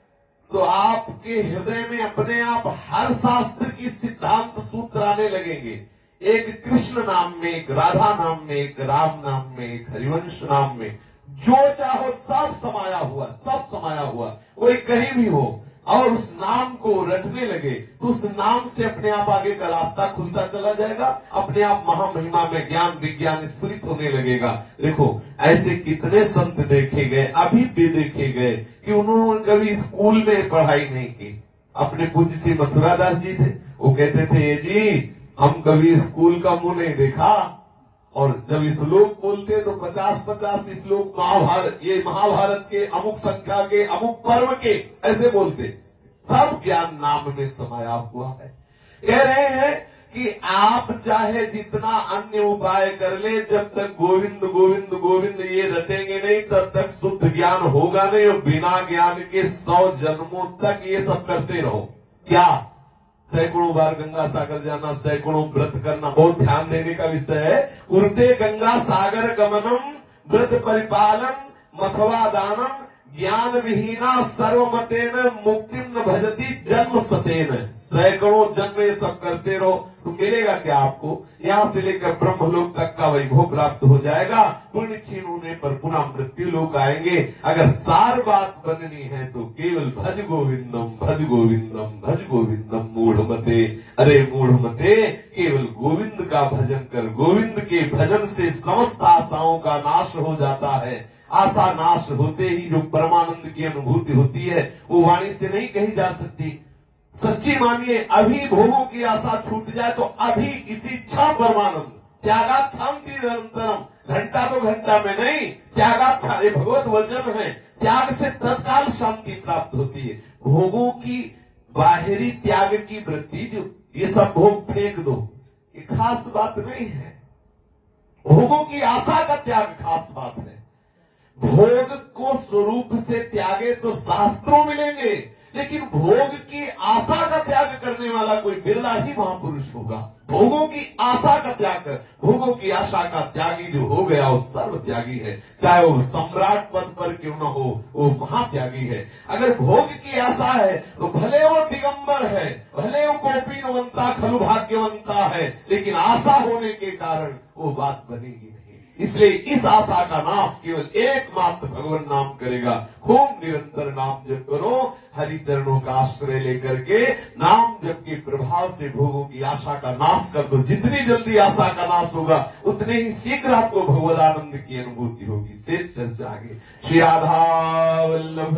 तो आपके हृदय में अपने आप हर शास्त्र की सिद्धांत सूत्र आने लगेंगे। एक कृष्ण नाम में, एक राधा नाम में, एक राम नाम में, एक हरिवंश नाम में, जो चाहो सब समाया हुआ, सब समाया हुआ। कोई कहीं भी हो और उस नाम को रटने लगे तो उस नाम से अपने आप आगे का रास्ता खुलता चला जाएगा। अपने आप महामहिमा में ज्ञान विज्ञान स्फुरित होने लगेगा। देखो ऐसे कितने संत देखे गए, अभी भी देखे गए कि उन्होंने कभी स्कूल में पढ़ाई नहीं की। अपने पूज्य श्री मथुरा दास जी थे, वो कहते थे ये जी हम कभी स्कूल का मुंह नहीं देखा, और जब श्लोक बोलते तो पचास पचास श्लोक महाभारत, ये महाभारत के अमुक संख्या के अमुक पर्व के ऐसे बोलते। सब ज्ञान नाम में समाया हुआ है। कह रहे हैं कि आप चाहे जितना अन्य उपाय कर ले, जब तक गोविंद गोविंद गोविंद ये रटेंगे नहीं तब तक शुद्ध ज्ञान होगा नहीं। और बिना ज्ञान के सौ जन्मों तक ये सब करते रहो। क्या सैकड़ों बार गंगा सागर जाना, सैकड़ों व्रत करना, बहुत ध्यान देने का विषय है। उर्ते गंगा सागर गमनम, व्रत परिपालन मथवा दानम, ज्ञान विहीना सर्वमतेन मुक्तिम न भजती जन्म सतेन। सैकड़ों जन्म ये सब करते रहो तो मिलेगा क्या आपको? यहाँ से लेकर ब्रह्मलोक तक का वैभव प्राप्त हो जाएगा। पुण्य क्षीण होने पर पुनः मृत्यु लोक आएंगे। अगर सार बात बननी है तो केवल भज गोविंदम भज गोविंदम भज गोविंदम मूढ़मते। अरे मूढ़मते, केवल गोविंद का भजन कर। गोविंद के भजन से समस्त आशाओं का नाश हो जाता है। आशा नाश होते ही जो परमानंद की अनुभूति होती है वो वाणी से नहीं कही जा सकती। सच्ची मानिए, अभी भोगों की आशा छूट जाए तो अभी इसी क्षण परमानंद, त्यागात शांति निरंतरम, घंटा तो घंटा में नहीं, त्यागात, ये भगवत वचन है, त्याग से तत्काल शांति प्राप्त होती है। भोगों की बाहरी त्याग की वृत्ति, जो ये सब भोग फेंक दो, ये खास बात नहीं है। भोगों की आशा का त्याग खास बात है। भोग को स्वरूप से त्यागे तो शास्त्रों मिलेंगे, लेकिन भोग की आशा का त्याग करने वाला कोई बिरला ही महापुरुष होगा। भोगों की आशा का त्याग कर, भोगों की आशा का त्यागी जो हो गया वो सर्व त्यागी है। चाहे वो सम्राट पद पर क्यों न हो, वो महात्यागी है। अगर भोग की आशा है तो भले वो दिगंबर है, भले वो गोपीनवंता खलु भाग्यवंता है, लेकिन आशा होने के कारण वो बात बनेगी नहीं। इसलिए इस आशा का नाम केवल एकमात्र भगवान नाम करेगा। खूब निरंतर नाम जप करो, हरि चरणों का आश्रय लेकर के नाम जप के प्रभाव से भोगों की आशा का नाश कर दो। जितनी जल्दी आशा का नाश होगा उतने ही शीघ्र आपको भगवदानंद की अनुभूति होगी। शेष चर्चा आगे। श्री राधा वल्लभ